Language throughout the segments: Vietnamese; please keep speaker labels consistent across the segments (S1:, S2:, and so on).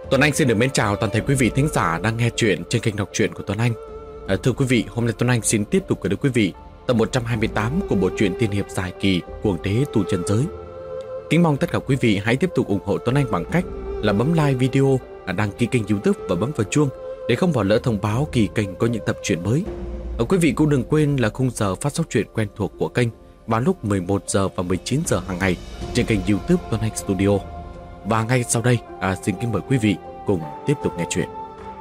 S1: Tuấn Anh xin được mến chào toàn thể quý vị thính giả đang nghe chuyện trên kênh đọc truyện của Tuấn Anh. Thưa quý vị, hôm nay Tuấn Anh xin tiếp tục gửi đến quý vị tập 128 của bộ truyện tiên hiệp dài kỳ Cuồng Đế Tu Chân Giới. Kính mong tất cả quý vị hãy tiếp tục ủng hộ Tuấn Anh bằng cách là bấm like video, đăng ký kênh YouTube và bấm vào chuông để không bỏ lỡ thông báo khi kênh có những tập truyện mới. Quý vị cũng đừng quên là khung giờ phát sóng truyện quen thuộc của kênh vào lúc 11 giờ và 19 giờ hàng ngày trên kênh YouTube Tuấn Anh Studio. Và ngay sau đây, xin kính mời quý vị cùng tiếp tục nghe chuyện.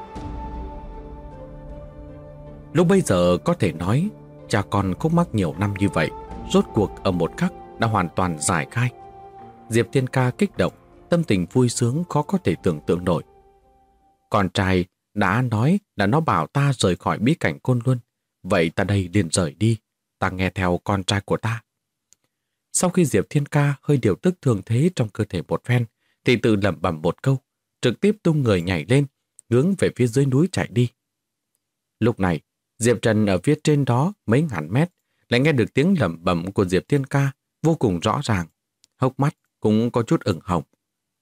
S1: Lúc bây giờ có thể nói cha con khúc mắc nhiều năm như vậy, rốt cuộc ở một khắc đã hoàn toàn giải khai. Diệp Thiên Ca kích động, tâm tình vui sướng khó có thể tưởng tượng nổi. Con trai đã nói là nó bảo ta rời khỏi bí cảnh Côn Luân, vậy ta đây liền rời đi, ta nghe theo con trai của ta. Sau khi Diệp Thiên Ca hơi điều tức thương thế trong cơ thể một phen, thì tự lẩm bẩm một câu, trực tiếp tung người nhảy lên, hướng về phía dưới núi chạy đi. Lúc này, Diệp Trần ở phía trên đó mấy ngàn mét, lại nghe được tiếng lẩm bẩm của Diệp Thiên Ca vô cùng rõ ràng, hốc mắt cũng có chút ửng hồng.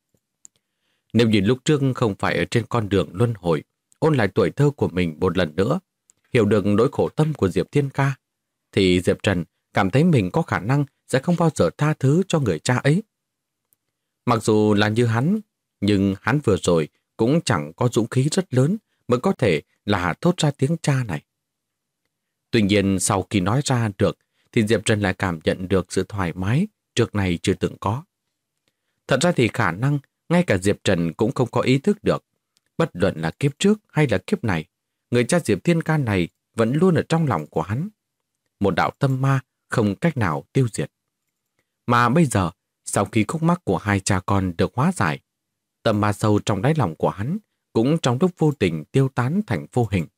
S1: Nếu như lúc trước không phải ở trên con đường luân hồi, ôn lại tuổi thơ của mình một lần nữa, hiểu được nỗi khổ tâm của Diệp Thiên Ca, thì Diệp Trần cảm thấy mình có khả năng sẽ không bao giờ tha thứ cho người cha ấy. Mặc dù là như hắn, nhưng hắn vừa rồi cũng chẳng có dũng khí rất lớn mới có thể là thốt ra tiếng cha này. Tuy nhiên sau khi nói ra được thì Diệp Trần lại cảm nhận được sự thoải mái trước này chưa từng có. Thật ra thì khả năng ngay cả Diệp Trần cũng không có ý thức được. Bất luận là kiếp trước hay là kiếp này, người cha Diệp Thiên Ca này vẫn luôn ở trong lòng của hắn. Một đạo tâm ma không cách nào tiêu diệt. Mà bây giờ, sau khi khúc mắc của hai cha con được hóa giải, tâm ma sâu trong đáy lòng của hắn cũng trong lúc vô tình tiêu tán thành vô hình.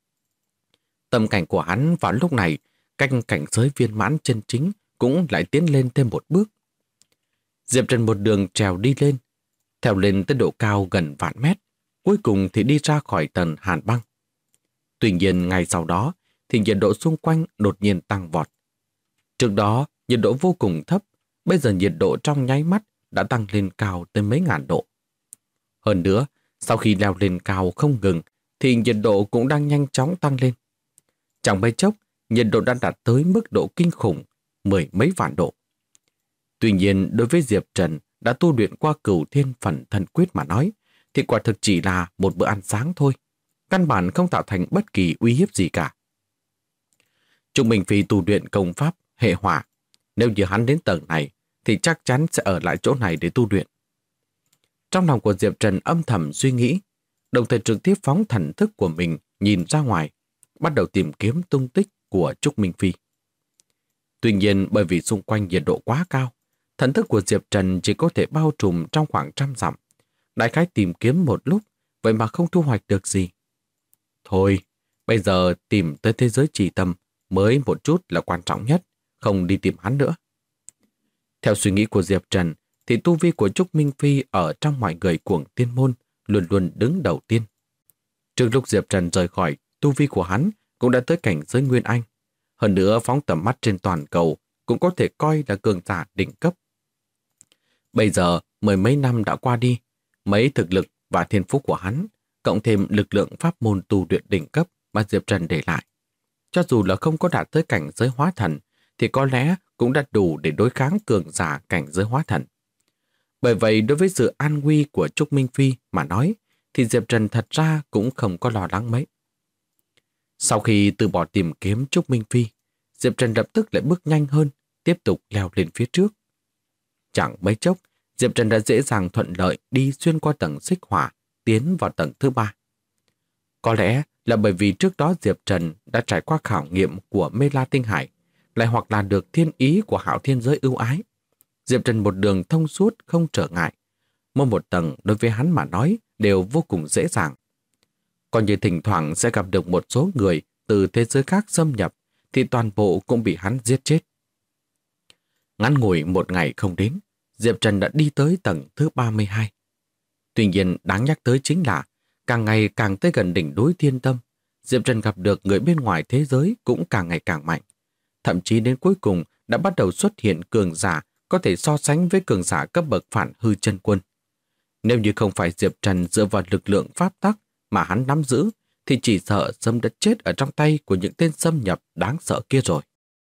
S1: Tâm cảnh của hắn vào lúc này, cách cảnh giới viên mãn chân chính cũng lại tiến lên thêm một bước. Diệp Trần một đường trèo đi lên, theo lên tới độ cao gần vạn mét, cuối cùng thì đi ra khỏi tầng hàn băng. Tuy nhiên ngay sau đó thì nhiệt độ xung quanh đột nhiên tăng vọt. Trước đó nhiệt độ vô cùng thấp, bây giờ nhiệt độ trong nháy mắt đã tăng lên cao tới mấy ngàn độ. Hơn nữa, sau khi leo lên cao không ngừng thì nhiệt độ cũng đang nhanh chóng tăng lên. Chẳng mấy chốc, nhiệt độ đã đạt tới mức độ kinh khủng, mười mấy vạn độ. Tuy nhiên, đối với Diệp Trần đã tu luyện qua Cửu Thiên Phần Thần Quyết mà nói, thì quả thực chỉ là một bữa ăn sáng thôi, căn bản không tạo thành bất kỳ uy hiếp gì cả. Trúc Minh Phi tu luyện công pháp hệ hỏa, nếu như hắn đến tầng này thì chắc chắn sẽ ở lại chỗ này để tu luyện. Trong lòng của Diệp Trần âm thầm suy nghĩ, đồng thời trực tiếp phóng thần thức của mình nhìn ra ngoài, bắt đầu tìm kiếm tung tích của Trúc Minh Phi. Tuy nhiên bởi vì xung quanh nhiệt độ quá cao, thần thức của Diệp Trần chỉ có thể bao trùm trong khoảng 100 dặm. Đại khái tìm kiếm một lúc, vậy mà không thu hoạch được gì. Thôi, bây giờ tìm tới thế giới trì tâm mới một chút là quan trọng nhất, không đi tìm hắn nữa. Theo suy nghĩ của Diệp Trần, thì tu vi của Trúc Minh Phi ở trong mọi người Cuồng Tiên Môn luôn luôn đứng đầu tiên. Trước lúc Diệp Trần rời khỏi, tu vi của hắn cũng đã tới cảnh giới Nguyên Anh. Hơn nữa phóng tầm mắt trên toàn cầu cũng có thể coi là cường giả đỉnh cấp. Bây giờ mười mấy năm đã qua đi, mấy thực lực và thiên phú của hắn, cộng thêm lực lượng pháp môn tu luyện đỉnh cấp mà Diệp Trần để lại. Cho dù là không có đạt tới cảnh giới hóa thần, thì có lẽ cũng đã đủ để đối kháng cường giả cảnh giới hóa thần. Bởi vậy đối với sự an nguy của Trúc Minh Phi mà nói, thì Diệp Trần thật ra cũng không có lo lắng mấy. Sau khi từ bỏ tìm kiếm Trúc Minh Phi, Diệp Trần lập tức lại bước nhanh hơn, tiếp tục leo lên phía trước. Chẳng mấy chốc, Diệp Trần đã dễ dàng thuận lợi đi xuyên qua tầng xích hỏa, tiến vào tầng thứ 3. Có lẽ là bởi vì trước đó Diệp Trần đã trải qua khảo nghiệm của Mê La Tinh Hải, lại hoặc là được thiên ý của Hạo Thiên Giới ưu ái. Diệp Trần một đường thông suốt không trở ngại. Mỗi một tầng đối với hắn mà nói đều vô cùng dễ dàng. Còn như thỉnh thoảng sẽ gặp được một số người từ thế giới khác xâm nhập, thì toàn bộ cũng bị hắn giết chết. Ngắn ngủi một ngày không đến, Diệp Trần đã đi tới tầng thứ 32. Tuy nhiên đáng nhắc tới chính là càng ngày càng tới gần đỉnh núi Thiên Tâm, Diệp Trần gặp được người bên ngoài thế giới cũng càng ngày càng mạnh. Thậm chí đến cuối cùng đã bắt đầu xuất hiện cường giả có thể so sánh với cường giả cấp bậc Phản Hư Chân Quân. Nếu như không phải Diệp Trần dựa vào lực lượng pháp tắc mà hắn nắm giữ, thì chỉ sợ sớm đã chết ở trong tay của những tên xâm nhập đáng sợ kia rồi.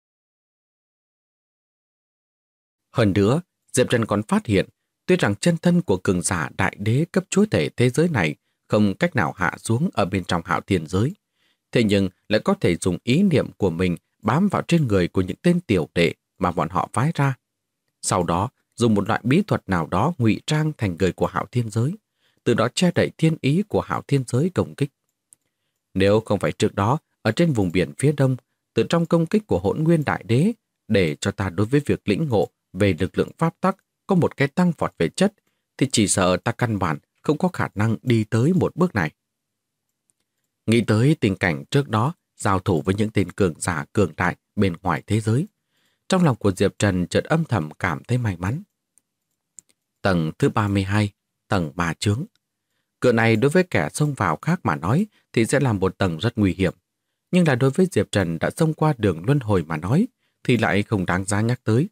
S1: Hơn nữa, Diệp Trần còn phát hiện, tuy rằng chân thân của cường giả đại đế cấp chúa tể thế giới này không cách nào hạ xuống ở bên trong Hạo Thiên giới, thế nhưng lại có thể dùng ý niệm của mình bám vào trên người của những tên tiểu đệ mà bọn họ phái ra. Sau đó, dùng một loại bí thuật nào đó ngụy trang thành người của Hạo Thiên giới, từ đó che đậy thiên ý của Hạo Thiên giới công kích. Nếu không phải trước đó, ở trên vùng biển phía đông, từ trong công kích của Hỗn Nguyên Đại Đế, để cho ta đối với việc lĩnh ngộ về lực lượng pháp tắc có một cái tăng vọt về chất, thì chỉ sợ ta căn bản không có khả năng đi tới một bước này. Nghĩ tới tình cảnh trước đó, giao thủ với những tên cường giả cường đại bên ngoài thế giới, trong lòng của Diệp Trần chợt âm thầm cảm thấy may mắn. Tầng thứ 32, tầng 3 chướng. Cửa này đối với kẻ xông vào khác mà nói thì sẽ là một tầng rất nguy hiểm. Nhưng là đối với Diệp Trần đã xông qua đường luân hồi mà nói thì lại không đáng giá nhắc tới.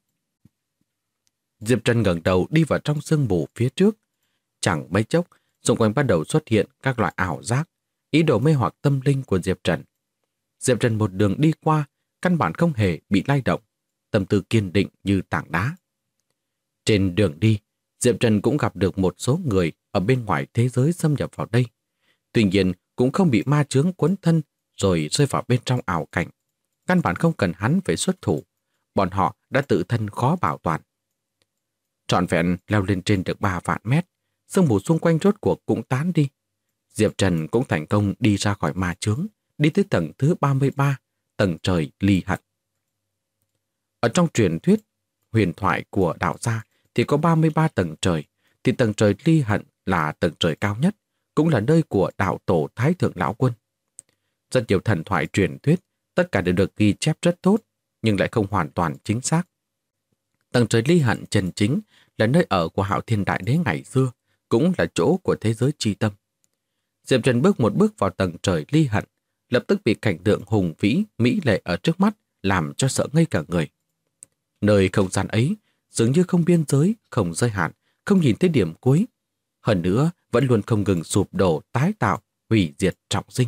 S1: Diệp Trần ngẩng đầu đi vào trong sương mù phía trước. Chẳng mấy chốc, xung quanh bắt đầu xuất hiện các loại ảo giác, ý đồ mê hoặc tâm linh của Diệp Trần. Diệp Trần một đường đi qua, căn bản không hề bị lay động, tâm tư kiên định như tảng đá. Trên đường đi, Diệp Trần cũng gặp được một số người ở bên ngoài thế giới xâm nhập vào đây. Tuy nhiên, cũng không bị ma chướng quấn thân rồi rơi vào bên trong ảo cảnh. Căn bản không cần hắn phải xuất thủ, bọn họ đã tự thân khó bảo toàn. Trọn vẹn leo lên trên được 3 vạn mét, sương mù xung quanh rốt cuộc cũng tán đi. Diệp Trần cũng thành công đi ra khỏi ma chướng, đi tới tầng thứ 33, tầng trời ly hận. Ở trong truyền thuyết, huyền thoại của đạo gia thì có 33 tầng trời, thì tầng trời ly hận là tầng trời cao nhất, cũng là nơi của đạo tổ Thái Thượng Lão Quân. Rất nhiều thần thoại truyền thuyết, tất cả đều được ghi chép rất tốt, nhưng lại không hoàn toàn chính xác. Tầng trời ly hận chân chính là nơi ở của Hạo Thiên Đại Đế ngày xưa, cũng là chỗ của thế giới chi tâm. Diệp Trần bước một bước vào tầng trời ly hận, lập tức bị cảnh tượng hùng vĩ, mỹ lệ ở trước mắt làm cho sợ ngây cả người. Nơi không gian ấy dường như không biên giới, không giới hạn, không nhìn thấy điểm cuối. Hơn nữa, vẫn luôn không ngừng sụp đổ, tái tạo, hủy diệt trọng sinh.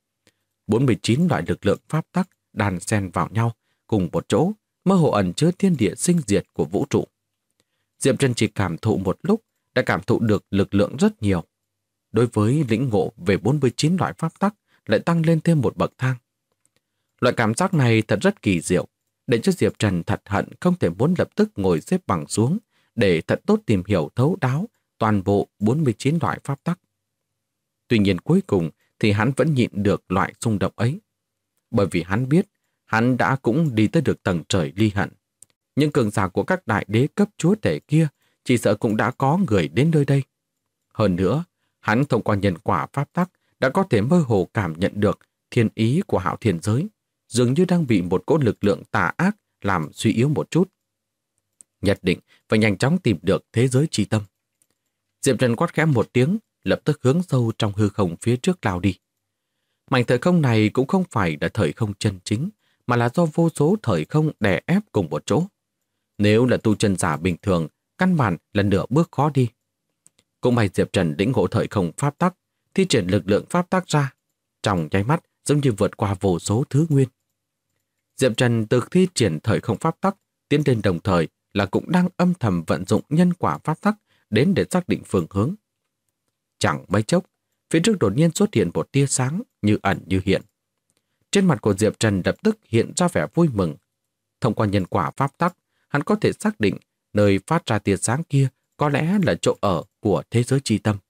S1: 49 loại lực lượng pháp tắc đan xen vào nhau cùng một chỗ, mơ hồ ẩn chứa thiên địa sinh diệt của vũ trụ. Diệp Trần chỉ cảm thụ một lúc đã cảm thụ được lực lượng rất nhiều. Đối với lĩnh ngộ về 49 loại pháp tắc lại tăng lên thêm một bậc thang. Loại cảm giác này thật rất kỳ diệu, để cho Diệp Trần thật hận không thể muốn lập tức ngồi xếp bằng xuống để thật tốt tìm hiểu thấu đáo toàn bộ 49 loại pháp tắc. Tuy nhiên cuối cùng thì hắn vẫn nhịn được loại xung động ấy. Bởi vì hắn biết hắn đã cũng đi tới được tầng trời ly hận. Nhưng cường giả của các đại đế cấp chúa tể kia chỉ sợ cũng đã có người đến nơi đây. Hơn nữa, hắn thông qua nhân quả pháp tắc đã có thể mơ hồ cảm nhận được thiên ý của Hạo Thiên giới, dường như đang bị một cỗ lực lượng tà ác làm suy yếu một chút. Nhất định phải nhanh chóng tìm được thế giới chi tâm. Diệp Trần quát khẽ một tiếng, lập tức hướng sâu trong hư không phía trước lao đi. Mảnh thời không này cũng không phải là thời không chân chính, mà là do vô số thời không đè ép cùng một chỗ. Nếu là tu chân giả bình thường, căn bản là nửa bước khó đi. Cũng may Diệp Trần lĩnh ngộ thời không pháp tắc, thi triển lực lượng pháp tắc ra, trong nháy mắt giống như vượt qua vô số thứ nguyên. Diệp Trần từ thi triển thời không pháp tắc tiến lên đồng thời là cũng đang âm thầm vận dụng nhân quả pháp tắc đến để xác định phương hướng. Chẳng mấy chốc, phía trước đột nhiên xuất hiện một tia sáng như ẩn như hiện. Trên mặt của Diệp Trần lập tức hiện ra vẻ vui mừng. Thông qua nhân quả pháp tắc, hắn có thể xác định nơi phát ra tia sáng kia có lẽ là chỗ ở của thế giới chi tâm.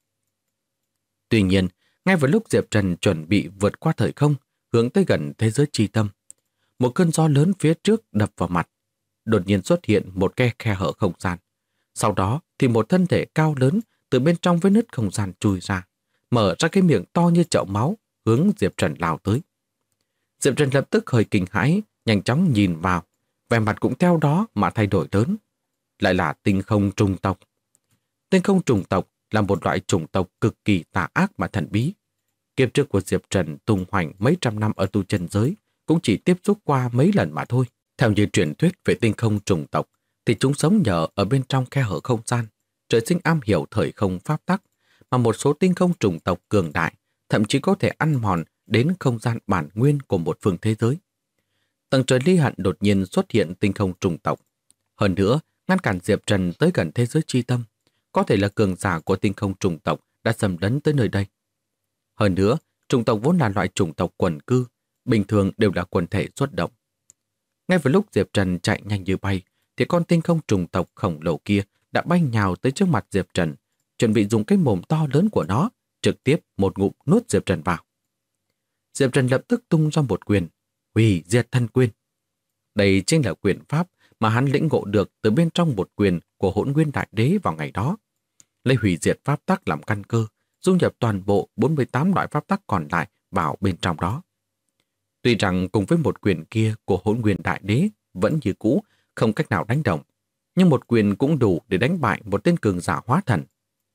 S1: Tuy nhiên, ngay vào lúc Diệp Trần chuẩn bị vượt qua thời không, hướng tới gần thế giới chi tâm, một cơn gió lớn phía trước đập vào mặt. Đột nhiên xuất hiện một cái khe hở không gian. Sau đó thì một thân thể cao lớn từ bên trong vết nứt không gian chui ra, mở ra cái miệng to như chậu máu, hướng Diệp Trần lao tới. Diệp Trần lập tức hơi kinh hãi, nhanh chóng nhìn vào, vẻ mặt cũng theo đó mà thay đổi lớn. Lại là tinh không trùng tộc. Tinh không trùng tộc là một loại chủng tộc cực kỳ tà ác mà thần bí. Kiếp trước của Diệp Trần tung hoành mấy trăm năm ở tu chân giới cũng chỉ tiếp xúc qua mấy lần mà thôi. Theo như truyền thuyết về tinh không trùng tộc, thì chúng sống nhờ ở bên trong khe hở không gian, trời sinh am hiểu thời không pháp tắc, mà một số tinh không chủng tộc cường đại thậm chí có thể ăn mòn đến không gian bản nguyên của một phương thế giới. Tầng trời Ly Hận đột nhiên xuất hiện tinh không chủng tộc. Hơn nữa, ngăn cản Diệp Trần tới gần thế giới chi tâm, có thể là cường giả của tinh không chủng tộc đã xâm lấn tới nơi đây. Hơn nữa, chủng tộc vốn là loại chủng tộc quần cư, bình thường đều là quần thể xuất động. Ngay vào lúc Diệp Trần chạy nhanh như bay, thì con tinh không chủng tộc khổng lồ kia đã bay nhào tới trước mặt Diệp Trần, chuẩn bị dùng cái mồm to lớn của nó trực tiếp một ngụm nuốt Diệp Trần vào. Diệp Trần lập tức tung ra một quyền, hủy diệt thân quyền. Đây chính là quyền pháp mà hắn lĩnh ngộ được từ bên trong một quyền của Hỗn Nguyên Đại Đế vào ngày đó. Lấy hủy diệt pháp tắc làm căn cơ, dung nhập toàn bộ 48 loại pháp tắc còn lại vào bên trong đó. Tuy rằng cùng với một quyền kia của Hỗn Nguyên Đại Đế vẫn như cũ, không cách nào đánh động, nhưng một quyền cũng đủ để đánh bại một tên cường giả hóa thần.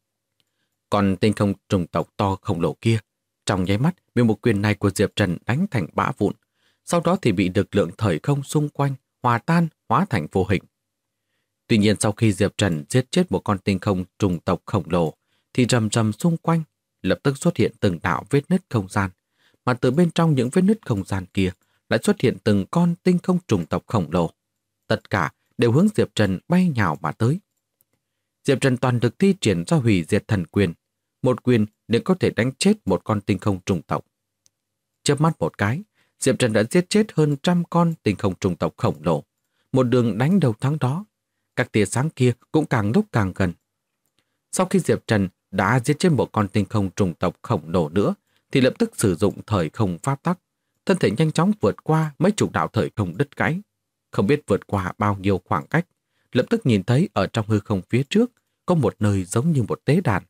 S1: Còn tinh không trùng tộc to khổng lồ kia, trong nháy mắt bị một quyền này của Diệp Trần đánh thành bã vụn, sau đó thì bị lực lượng thời không xung quanh hòa tan hóa thành vô hình. Tuy nhiên sau khi Diệp Trần giết chết một con tinh không trùng tộc khổng lồ, thì rầm rầm xung quanh lập tức xuất hiện từng đạo vết nứt không gian, mà từ bên trong những vết nứt không gian kia lại xuất hiện từng con tinh không trùng tộc khổng lồ. Tất cả đều hướng Diệp Trần bay nhào mà tới. Diệp Trần toàn lực thi triển ra hủy diệt thần quyền, một quyền để có thể đánh chết một con tinh không trùng tộc. Chớp mắt một cái, Diệp Trần đã giết chết hơn 100 con tinh không trùng tộc khổng lồ. Một đường đánh đầu thắng đó, các tia sáng kia cũng càng lúc càng gần. Sau khi Diệp Trần đã giết chết một con tinh không trùng tộc khổng lồ nữa, thì lập tức sử dụng thời không pháp tắc, thân thể nhanh chóng vượt qua mấy chục đạo thời không đứt gãy, không biết vượt qua bao nhiêu khoảng cách, lập tức nhìn thấy ở trong hư không phía trước có một nơi giống như một tế đàn.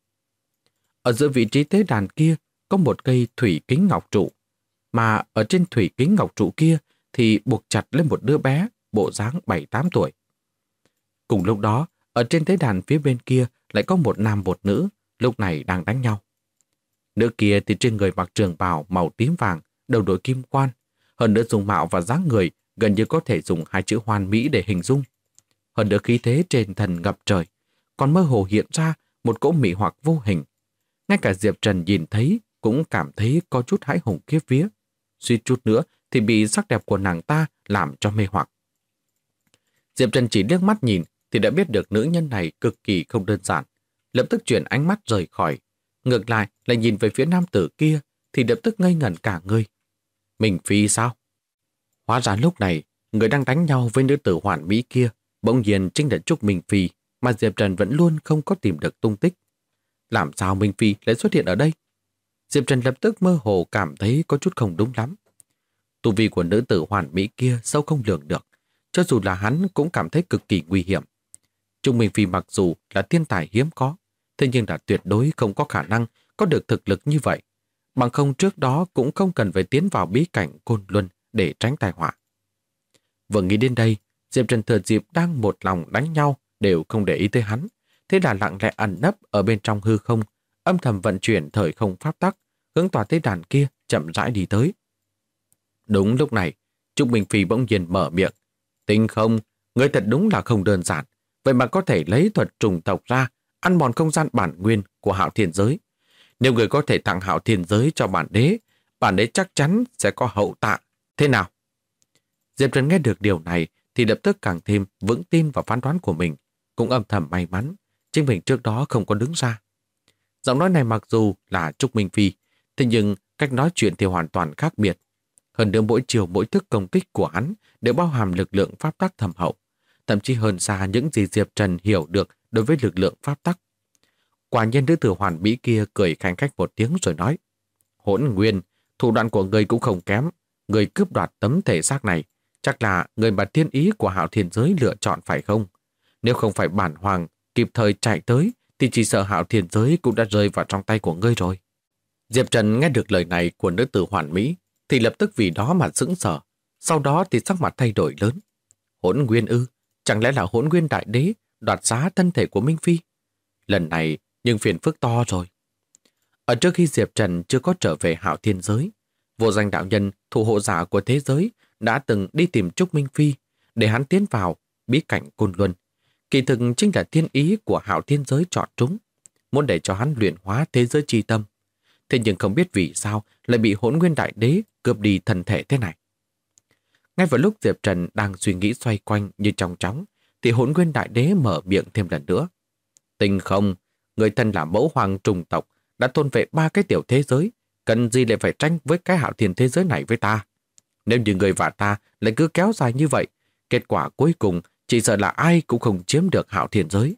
S1: Ở giữa vị trí tế đàn kia có một cây thủy kính ngọc trụ, mà ở trên thủy kính ngọc trụ kia thì buộc chặt lên một đứa bé bộ dáng 7-8 tuổi. Cùng lúc đó, ở trên tế đàn phía bên kia lại có một nam một nữ, lúc này đang đánh nhau. Nữ kia thì trên người mặc trường bào màu tím vàng, đầu đội kim quan, hơn nữa dung mạo và dáng người gần như có thể dùng hai chữ hoàn mỹ để hình dung. Hơn nữa khí thế trên thần ngập trời, còn mơ hồ hiện ra một cỗ mị hoặc vô hình. Ngay cả Diệp Trần nhìn thấy cũng cảm thấy có chút hãi hùng khiếp vía. Suýt chút nữa thì bị sắc đẹp của nàng ta làm cho mê hoặc. Diệp Trần chỉ liếc mắt nhìn thì đã biết được nữ nhân này cực kỳ không đơn giản, lập tức chuyển ánh mắt rời khỏi. Ngược lại nhìn về phía nam tử kia thì lập tức ngây ngẩn cả người. Minh Phi sao? Hóa ra lúc này, người đang đánh nhau với nữ tử hoàn mỹ kia bỗng nhiên chính là Trúc Minh Phi, mà Diệp Trần vẫn luôn không có tìm được tung tích. Làm sao Minh Phi lại xuất hiện ở đây? Diệp Trần lập tức mơ hồ cảm thấy có chút không đúng lắm. Tu vi của nữ tử hoàn mỹ kia sâu không lường được, cho dù là hắn cũng cảm thấy cực kỳ nguy hiểm. Trúc Minh Phi mặc dù là thiên tài hiếm có, thế nhưng là tuyệt đối không có khả năng có được thực lực như vậy. Bằng không trước đó cũng không cần phải tiến vào bí cảnh Côn Luân để tránh tai họa. Vừa nghĩ đến đây, Diệp Trần thừa dịp đang một lòng đánh nhau đều không để ý tới hắn, thế là lặng lẽ ẩn nấp ở bên trong hư không, âm thầm vận chuyển thời không pháp tắc, hướng tòa tế đàn kia chậm rãi đi tới. Đúng lúc này, Trúc Minh Phi bỗng nhiên mở miệng. Tinh không, người thật đúng là không đơn giản, vậy mà có thể lấy thuật trùng tộc ra, ăn mòn không gian bản nguyên của Hạo Thiên Giới. Nếu người có thể tặng Hạo Thiên Giới cho bản đế chắc chắn sẽ có hậu tạ. Thế nào? Diệp Trần nghe được điều này thì lập tức càng thêm vững tin vào phán đoán của mình, cũng âm thầm may mắn chính mình trước đó không có đứng ra. Giọng nói này mặc dù là Trúc Minh Phi, thế nhưng cách nói chuyện thì hoàn toàn khác biệt. Hơn nữa mỗi chiều mỗi thức công kích của hắn đều bao hàm lực lượng pháp tắc thâm hậu, thậm chí hơn xa những gì Diệp Trần hiểu được đối với lực lượng pháp tắc. Quả nhiên nữ tử hoàn mỹ kia cười khanh khách một tiếng rồi nói: Hỗn Nguyên, thủ đoạn của người cũng không kém. Người cướp đoạt tấm thể xác này chắc là người mà thiên ý của Hạo Thiên Giới lựa chọn phải không? Nếu không phải bản hoàng kịp thời chạy tới thì chỉ sợ Hạo Thiên Giới cũng đã rơi vào trong tay của ngươi rồi. Diệp Trần nghe được lời này của nữ tử hoàn mỹ thì lập tức vì đó mà sững sờ, sau đó thì sắc mặt thay đổi lớn. Hỗn Nguyên ư? Chẳng lẽ là Hỗn Nguyên Đại Đế đoạt xá thân thể của Minh Phi? Lần này nhưng phiền phức to rồi. Ở trước khi Diệp Trần chưa có trở về Hạo Thiên Giới, vô danh đạo nhân thủ hộ giả của thế giới đã từng đi tìm Trúc Minh Phi để hắn tiến vào bí cảnh Côn Luân. Kỳ thực chính là thiên ý của Hạo Thiên Giới chọn chúng, muốn để cho hắn luyện hóa thế giới chi tâm. Thế nhưng không biết vì sao lại bị Hỗn Nguyên Đại Đế cướp đi thân thể thế này. Ngay vào lúc Diệp Trần đang suy nghĩ xoay quanh như trong chóng, thì Hỗn Nguyên Đại Đế mở miệng thêm lần nữa. Tinh Không, người thân là mẫu hoàng trùng tộc, đã tôn vệ 3 cái tiểu thế giới, cần gì lại phải tranh với cái Hạo Thiên thế giới này với ta? Nếu như người và ta lại cứ kéo dài như vậy, kết quả cuối cùng chỉ sợ là ai cũng không chiếm được Hạo Thiên giới.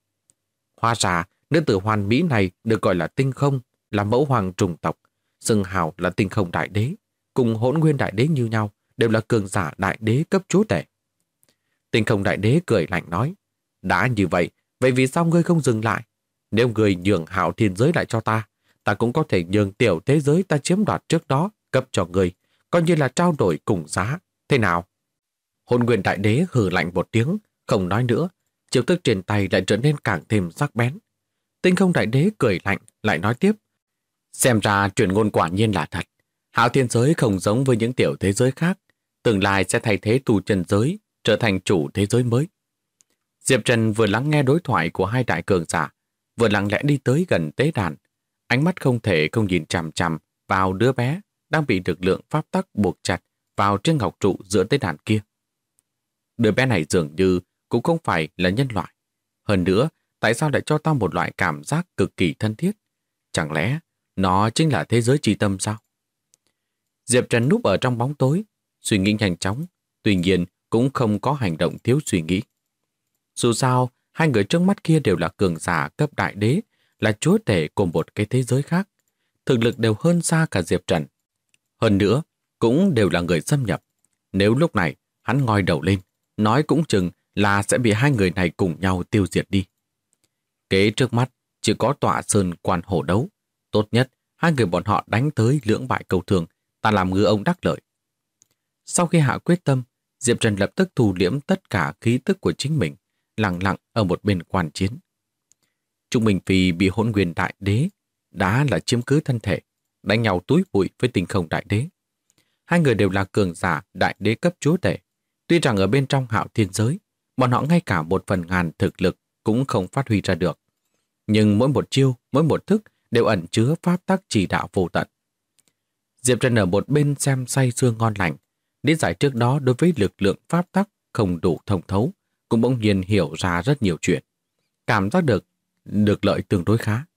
S1: Hóa ra, nữ tử hoàn mỹ này được gọi là Tinh Không, là mẫu hoàng trùng tộc, xưng hào là Tinh Không Đại Đế, cùng Hỗn Nguyên Đại Đế như nhau, đều là cường giả đại đế cấp chúa tể. Tinh Không Đại Đế cười lạnh nói, đã như vậy, vậy vì sao ngươi không dừng lại? Nếu ngươi nhường Hạo Thiên giới lại cho ta, ta cũng có thể nhường tiểu thế giới ta chiếm đoạt trước đó cấp cho ngươi, coi như là trao đổi cùng giá. Thế nào? Hỗn Nguyên Đại Đế hừ lạnh một tiếng, không nói nữa, chiêu thức trên tay lại trở nên càng thêm sắc bén. Tinh Không Đại Đế cười lạnh, lại nói tiếp. Xem ra truyền ngôn quả nhiên là thật. Hạo Thiên giới không giống với những tiểu thế giới khác, tương lai sẽ thay thế tu chân giới, trở thành chủ thế giới mới. Diệp Trần vừa lắng nghe đối thoại của hai đại cường giả, vừa lặng lẽ đi tới gần tế đàn, ánh mắt không thể không nhìn chằm chằm vào đứa bé đang bị lực lượng pháp tắc buộc chặt vào trên ngọc trụ giữa tế đàn kia. Đứa bé này dường như cũng không phải là nhân loại. Hơn nữa, tại sao lại cho ta một loại cảm giác cực kỳ thân thiết? Chẳng lẽ nó chính là thế giới chi tâm sao? Diệp Trần núp ở trong bóng tối, suy nghĩ nhanh chóng, tuy nhiên cũng không có hành động thiếu suy nghĩ. Dù sao, hai người trước mắt kia đều là cường giả cấp đại đế, là chúa tể của một cái thế giới khác. Thực lực đều hơn xa cả Diệp Trần. Hơn nữa, cũng đều là người xâm nhập. Nếu lúc này hắn ngoi đầu lên, nói cũng chừng là sẽ bị hai người này cùng nhau tiêu diệt đi. Kế trước mắt chỉ có tọa sơn quan hổ đấu. Tốt nhất, hai người bọn họ đánh tới lưỡng bại câu thường, ta làm ngư ông đắc lợi. Sau khi hạ quyết tâm, Diệp Trần lập tức thu liễm tất cả khí tức của chính mình, lặng lặng ở một bên quan chiến. Trung Minh Phi bị Hỗn Nguyên Đại Đế đã là chiếm cứ thân thể, đánh nhau túi bụi với Tinh Không Đại Đế. Hai người đều là cường giả đại đế cấp chúa tể. Tuy rằng ở bên trong Hạo Thiên giới, bọn họ ngay cả 1/1000 thực lực cũng không phát huy ra được. Nhưng mỗi một chiêu, mỗi một thức đều ẩn chứa pháp tắc chỉ đạo vô tận. Diệp Trần ở một bên xem say sưa ngon lành, lý giải trước đó đối với lực lượng pháp tắc không đủ thông thấu, cũng bỗng nhiên hiểu ra rất nhiều chuyện. Cảm giác được lợi tương đối khá.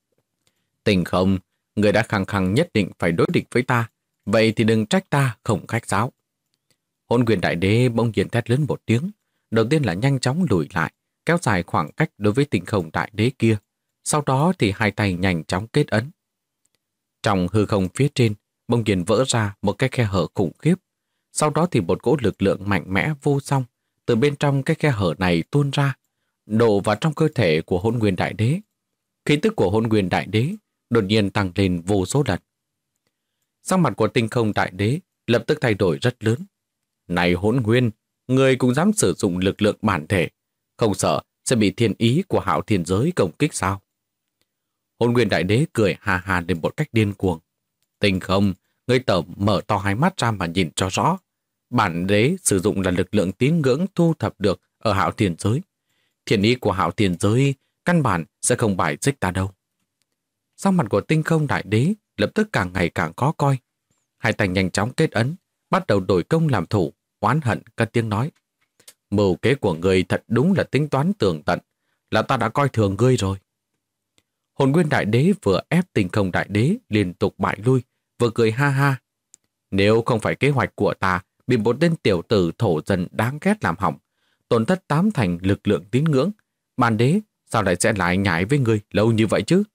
S1: Tình Không, người đã khăng khăng nhất định phải đối địch với ta, vậy thì đừng trách ta không khách sáo. Hỗn Nguyên Đại Đế bỗng nhiên thét lớn một tiếng, đầu tiên là nhanh chóng lùi lại, kéo dài khoảng cách đối với Tinh Không Đại Đế kia, sau đó thì hai tay nhanh chóng kết ấn. Trong hư không phía trên, bỗng nhiên vỡ ra một cái khe hở khủng khiếp, sau đó thì một cỗ lực lượng mạnh mẽ vô song từ bên trong cái khe hở này tuôn ra, đổ vào trong cơ thể của Hỗn Nguyên Đại Đế. Khí tức của Hỗn Nguyên Đại Đế đột nhiên tăng lên vô số lần. Sắc mặt của Tinh Không Đại Đế lập tức thay đổi rất lớn. Này Hỗn Nguyên, người cũng dám sử dụng lực lượng bản thể, không sợ sẽ bị thiên ý của Hạo Thiên giới công kích sao? Hỗn Nguyên Đại Đế cười hà hà lên một cách điên cuồng. Tinh Không, người tở mở to hai mắt ra mà nhìn cho rõ. Bản đế sử dụng là lực lượng tín ngưỡng thu thập được ở Hạo Thiên giới. Thiên ý của Hạo Thiên giới căn bản sẽ không bài xích ta đâu. Sắc mặt của Tinh Không Đại Đế lập tức càng ngày càng khó coi. Hai tay nhanh chóng kết ấn, bắt đầu đổi công làm thủ, oán hận cất tiếng nói. Mưu kế của ngươi thật đúng là tính toán tường tận, là ta đã coi thường ngươi rồi. Hỗn Nguyên Đại Đế vừa ép Tinh Không Đại Đế liên tục bại lui, vừa cười ha ha. Nếu không phải kế hoạch của ta bị một tên tiểu tử thổ dân đáng ghét làm hỏng, tổn thất 8 thành lực lượng tín ngưỡng, bản đế sao lại sẽ lại nhảy với ngươi lâu như vậy chứ?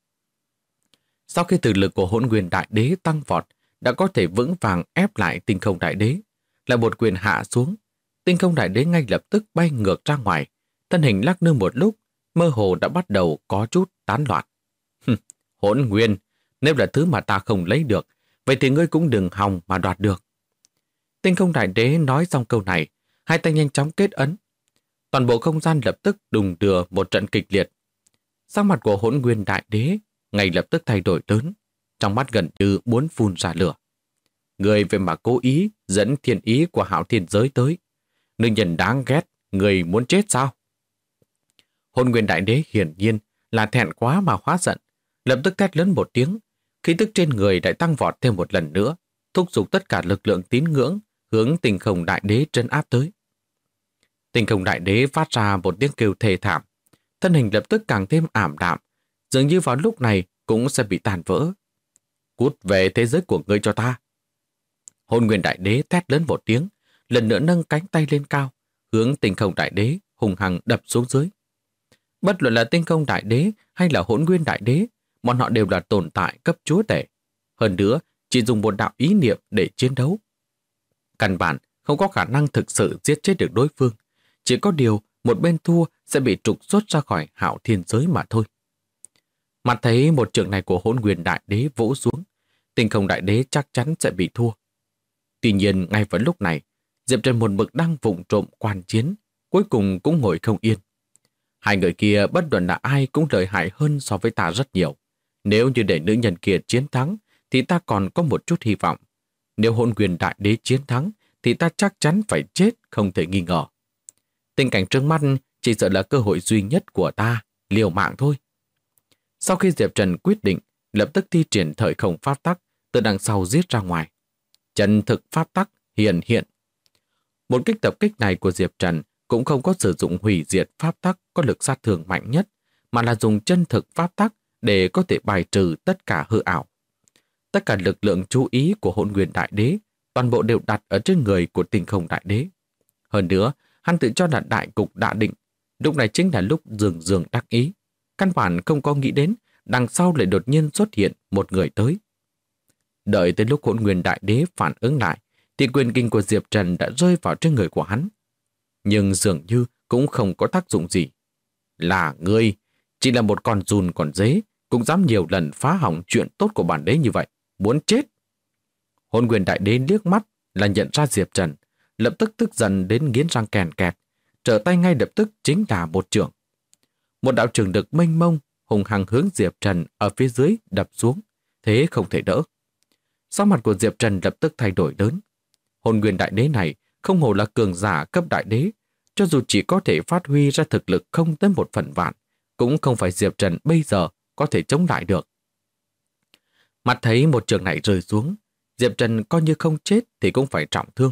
S1: Sau khi thực lực của Hỗn Nguyên Đại Đế tăng vọt, đã có thể vững vàng ép lại Tinh Không Đại Đế, lại một quyền hạ xuống. Tinh Không Đại Đế ngay lập tức bay ngược ra ngoài, thân hình lắc lư một lúc, mơ hồ đã bắt đầu có chút tán loạn. Hỗn Nguyên, nếu là thứ mà ta không lấy được, vậy thì ngươi cũng đừng hòng mà đoạt được. Tinh Không Đại Đế nói xong câu này, hai tay nhanh chóng kết ấn. Toàn bộ không gian lập tức đùng đưa một trận kịch liệt. Sắc mặt của Hỗn Nguyên Đại Đế ngay lập tức thay đổi lớn, trong mắt gần như muốn phun ra lửa. Người về mà cố ý dẫn thiên ý của Hạo Thiên giới tới. Nữ nhân đáng ghét, người muốn chết sao? Hôn Nguyên Đại Đế hiển nhiên là thẹn quá mà hóa giận, lập tức thét lớn một tiếng, khí tức trên người lại tăng vọt thêm một lần nữa, thúc giục tất cả lực lượng tín ngưỡng hướng Tinh Không Đại Đế trấn áp tới. Tinh Không Đại Đế phát ra một tiếng kêu thê thảm, thân hình lập tức càng thêm ảm đạm, dường như vào lúc này cũng sẽ bị tàn vỡ. Cút về thế giới của ngươi cho ta! Hôn Nguyên Đại Đế thét lớn một tiếng, lần nữa nâng cánh tay lên cao, hướng Tinh Không Đại Đế hùng hăng đập xuống dưới. Bất luận là Tinh Không Đại Đế hay là Hỗn Nguyên Đại Đế, bọn họ đều là tồn tại cấp chúa tể. Hơn nữa, chỉ dùng một đạo ý niệm để chiến đấu. Căn bản không có khả năng thực sự giết chết được đối phương. Chỉ có điều một bên thua sẽ bị trục xuất ra khỏi Hạo Thiên giới mà thôi. Mặt thấy một trường này của Hỗn Nguyên Đại Đế vỗ xuống, Tinh Không Đại Đế chắc chắn sẽ bị thua. Tuy nhiên ngay vào lúc này, Diệp Trần một mực đang vụng trộm quan chiến, cuối cùng cũng ngồi không yên. Hai người kia bất luận là ai cũng lợi hại hơn so với ta rất nhiều. Nếu như để nữ nhân kia chiến thắng, thì ta còn có một chút hy vọng. Nếu Hỗn Nguyên Đại Đế chiến thắng, thì ta chắc chắn phải chết không thể nghi ngờ. Tình cảnh trước mắt chỉ sợ là cơ hội duy nhất của ta, liều mạng thôi. Sau khi Diệp Trần quyết định, lập tức thi triển thời không pháp tắc từ đằng sau giết ra ngoài. Chân thực pháp tắc hiện hiện. Một kích tập kích này của Diệp Trần cũng không có sử dụng hủy diệt pháp tắc có lực sát thương mạnh nhất, mà là dùng chân thực pháp tắc để có thể bài trừ tất cả hư ảo. Tất cả lực lượng chú ý của Hỗn Nguyên Đại Đế toàn bộ đều đặt ở trên người của Tinh Không Đại Đế. Hơn nữa, hắn tự cho là đại cục đã định. Lúc này chính là lúc dường dường đắc ý. Căn bản không có nghĩ đến đằng sau lại đột nhiên xuất hiện một người tới. Đợi tới lúc Hỗn Nguyên Đại Đế phản ứng lại, thì quyền kinh của Diệp Trần đã rơi vào trên người của hắn. Nhưng dường như cũng không có tác dụng gì. Là ngươi, chỉ là một con giun còn dế, cũng dám nhiều lần phá hỏng chuyện tốt của bản đế như vậy, muốn chết. Hỗn Nguyên Đại Đế liếc mắt là nhận ra Diệp Trần, lập tức tức giận đến nghiến răng kèn kẹt, trở tay ngay lập tức chính là một chưởng. Một đạo chưởng lực mênh mông hùng hăng hướng Diệp Trần ở phía dưới đập xuống, thế không thể đỡ. Sắc mặt của Diệp Trần lập tức thay đổi lớn. Hỗn Nguyên Đại Đế này không hổ là cường giả cấp đại đế, cho dù chỉ có thể phát huy ra thực lực không tới 1/1000, cũng không phải Diệp Trần bây giờ có thể chống lại được. Mặt thấy một trường này rơi xuống, Diệp Trần coi như không chết thì cũng phải trọng thương.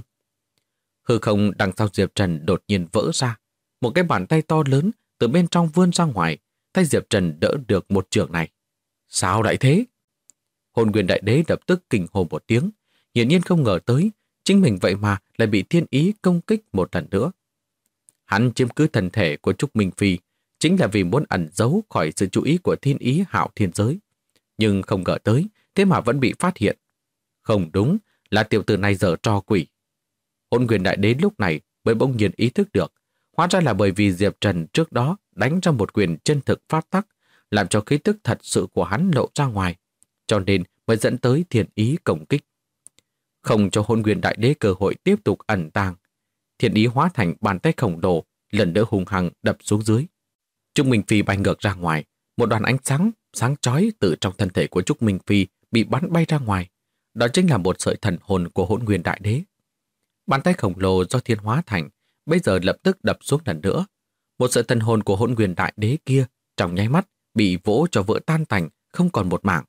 S1: Hư không đằng sau Diệp Trần đột nhiên vỡ ra, một cái bàn tay to lớn từ bên trong vươn ra ngoài, tay Diệp Trần đỡ được một trường này. Sao lại thế? Hỗn Nguyên Đại Đế lập tức kinh hô một tiếng, hiển nhiên không ngờ tới chính mình vậy mà lại bị thiên ý công kích một lần nữa. Hắn chiếm cứ thân thể của Trúc Minh Phi chính là vì muốn ẩn giấu khỏi sự chú ý của thiên ý Hạo Thiên giới. Nhưng không ngờ tới, thế mà vẫn bị phát hiện. Không đúng, là tiểu tử này giở trò quỷ. Hỗn Nguyên Đại Đế lúc này mới bỗng nhiên ý thức được, hóa ra là bởi vì Diệp Trần trước đó đánh ra một quyền chân thực pháp tắc, làm cho khí tức thật sự của hắn lộ ra ngoài, cho nên mới dẫn tới thiên ý công kích. Không cho Hỗn Nguyên Đại Đế cơ hội tiếp tục ẩn tàng, thiên ý hóa thành bàn tay khổng lồ, lần nữa hung hăng đập xuống dưới. Trúc Minh Phi bay ngược ra ngoài, một đoàn ánh sáng chói từ trong thân thể của Trúc Minh Phi bị bắn bay ra ngoài. Đó chính là một sợi thần hồn của Hỗn Nguyên Đại Đế. Bàn tay khổng lồ do thiên hóa thành bây giờ lập tức đập xuống lần nữa. Một sợi thần hồn của Hỗn Nguyên Đại Đế kia trong nháy mắt bị vỗ cho vỡ tan tành, không còn một mảng.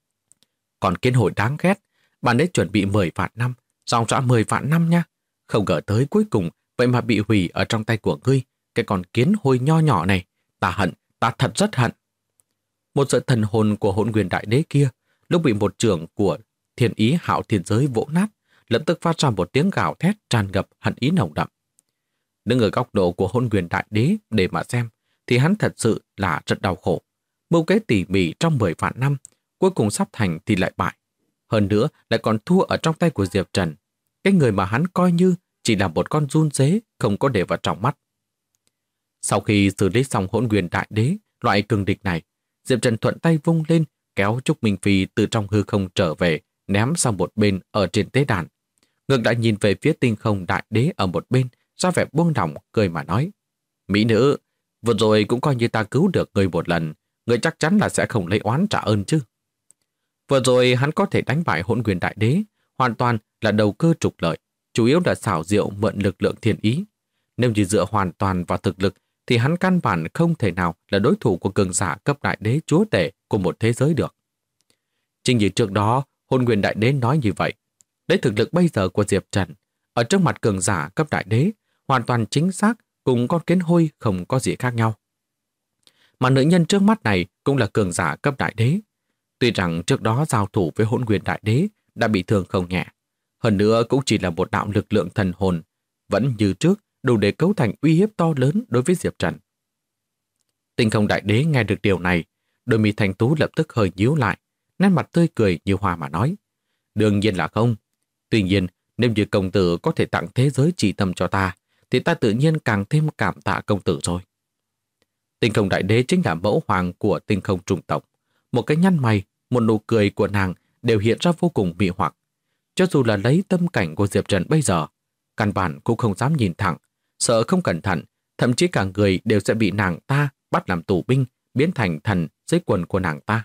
S1: Còn kiến hồi đáng ghét, bản đế chuẩn bị 10 vạn năm, dòng dã 10 vạn năm nha. Không ngờ tới cuối cùng vậy mà bị hủy ở trong tay của ngươi, cái con kiến hôi nho nhỏ này. Ta hận, ta thật rất hận. Một sợi thần hồn của Hỗn Nguyên Đại Đế kia lúc bị một chưởng của thiên ý Hạo Thiên giới vỗ nát, lập tức phát ra một tiếng gào thét tràn ngập hận ý nồng đậm. Đứng ở góc độ của Hỗn Nguyên Đại Đế để mà xem, thì hắn thật sự là rất đau khổ. Mưu kế tỉ mỉ trong 10 vạn năm, cuối cùng sắp thành thì lại bại. Hơn nữa lại còn thua ở trong tay của Diệp Trần, cái người mà hắn coi như chỉ là một con giun dế không có để vào trong mắt. Sau khi xử lý xong Hỗn Nguyên Đại Đế, loại cường địch này, Diệp Trần thuận tay vung lên, kéo Trúc Minh Phi từ trong hư không trở về, ném sang một bên ở trên tế đàn. Ngược lại nhìn về phía Tinh Không Đại Đế ở một bên, ra vẻ buông lỏng, cười mà nói: Mỹ nữ, vừa rồi cũng coi như ta cứu được người một lần, người chắc chắn là sẽ không lấy oán trả ơn chứ. Vừa rồi hắn có thể đánh bại Hỗn Nguyên Đại Đế, hoàn toàn là đầu cơ trục lợi, chủ yếu là xảo diệu mượn lực lượng thiên ý. Nếu như dựa hoàn toàn vào thực lực thì hắn căn bản không thể nào là đối thủ của cường giả cấp đại đế chúa tể của một thế giới được. Chính như trước đó, Hôn Nguyên Đại Đế nói như vậy. Lấy thực lực bây giờ của Diệp Trần, ở trước mặt cường giả cấp đại đế, hoàn toàn chính xác cùng con kiến hôi không có gì khác nhau. Mà nữ nhân trước mắt này cũng là cường giả cấp đại đế. Tuy rằng trước đó giao thủ với Hỗn Nguyên Đại Đế đã bị thương không nhẹ, hơn nữa cũng chỉ là một đạo lực lượng thần hồn, vẫn như trước đủ để cấu thành uy hiếp to lớn đối với Diệp Trần. Tinh Không Đại Đế nghe được điều này, đôi mi thanh tú lập tức hơi nhíu lại, nét mặt tươi cười như hoa mà nói: đương nhiên là không. Tuy nhiên, nếu như công tử có thể tặng thế giới chỉ tâm cho ta, thì ta tự nhiên càng thêm cảm tạ công tử rồi. Tinh Không Đại Đế chính là mẫu hoàng của Tinh Không Trung tộc. Một cái nhăn mày, một nụ cười của nàng đều hiện ra vô cùng mị hoặc. Cho dù là lấy tâm cảnh của Diệp Trần bây giờ, căn bản cũng không dám nhìn thẳng, sợ không cẩn thận, thậm chí cả người đều sẽ bị nàng ta bắt làm tù binh, biến thành thần dưới quần của nàng ta.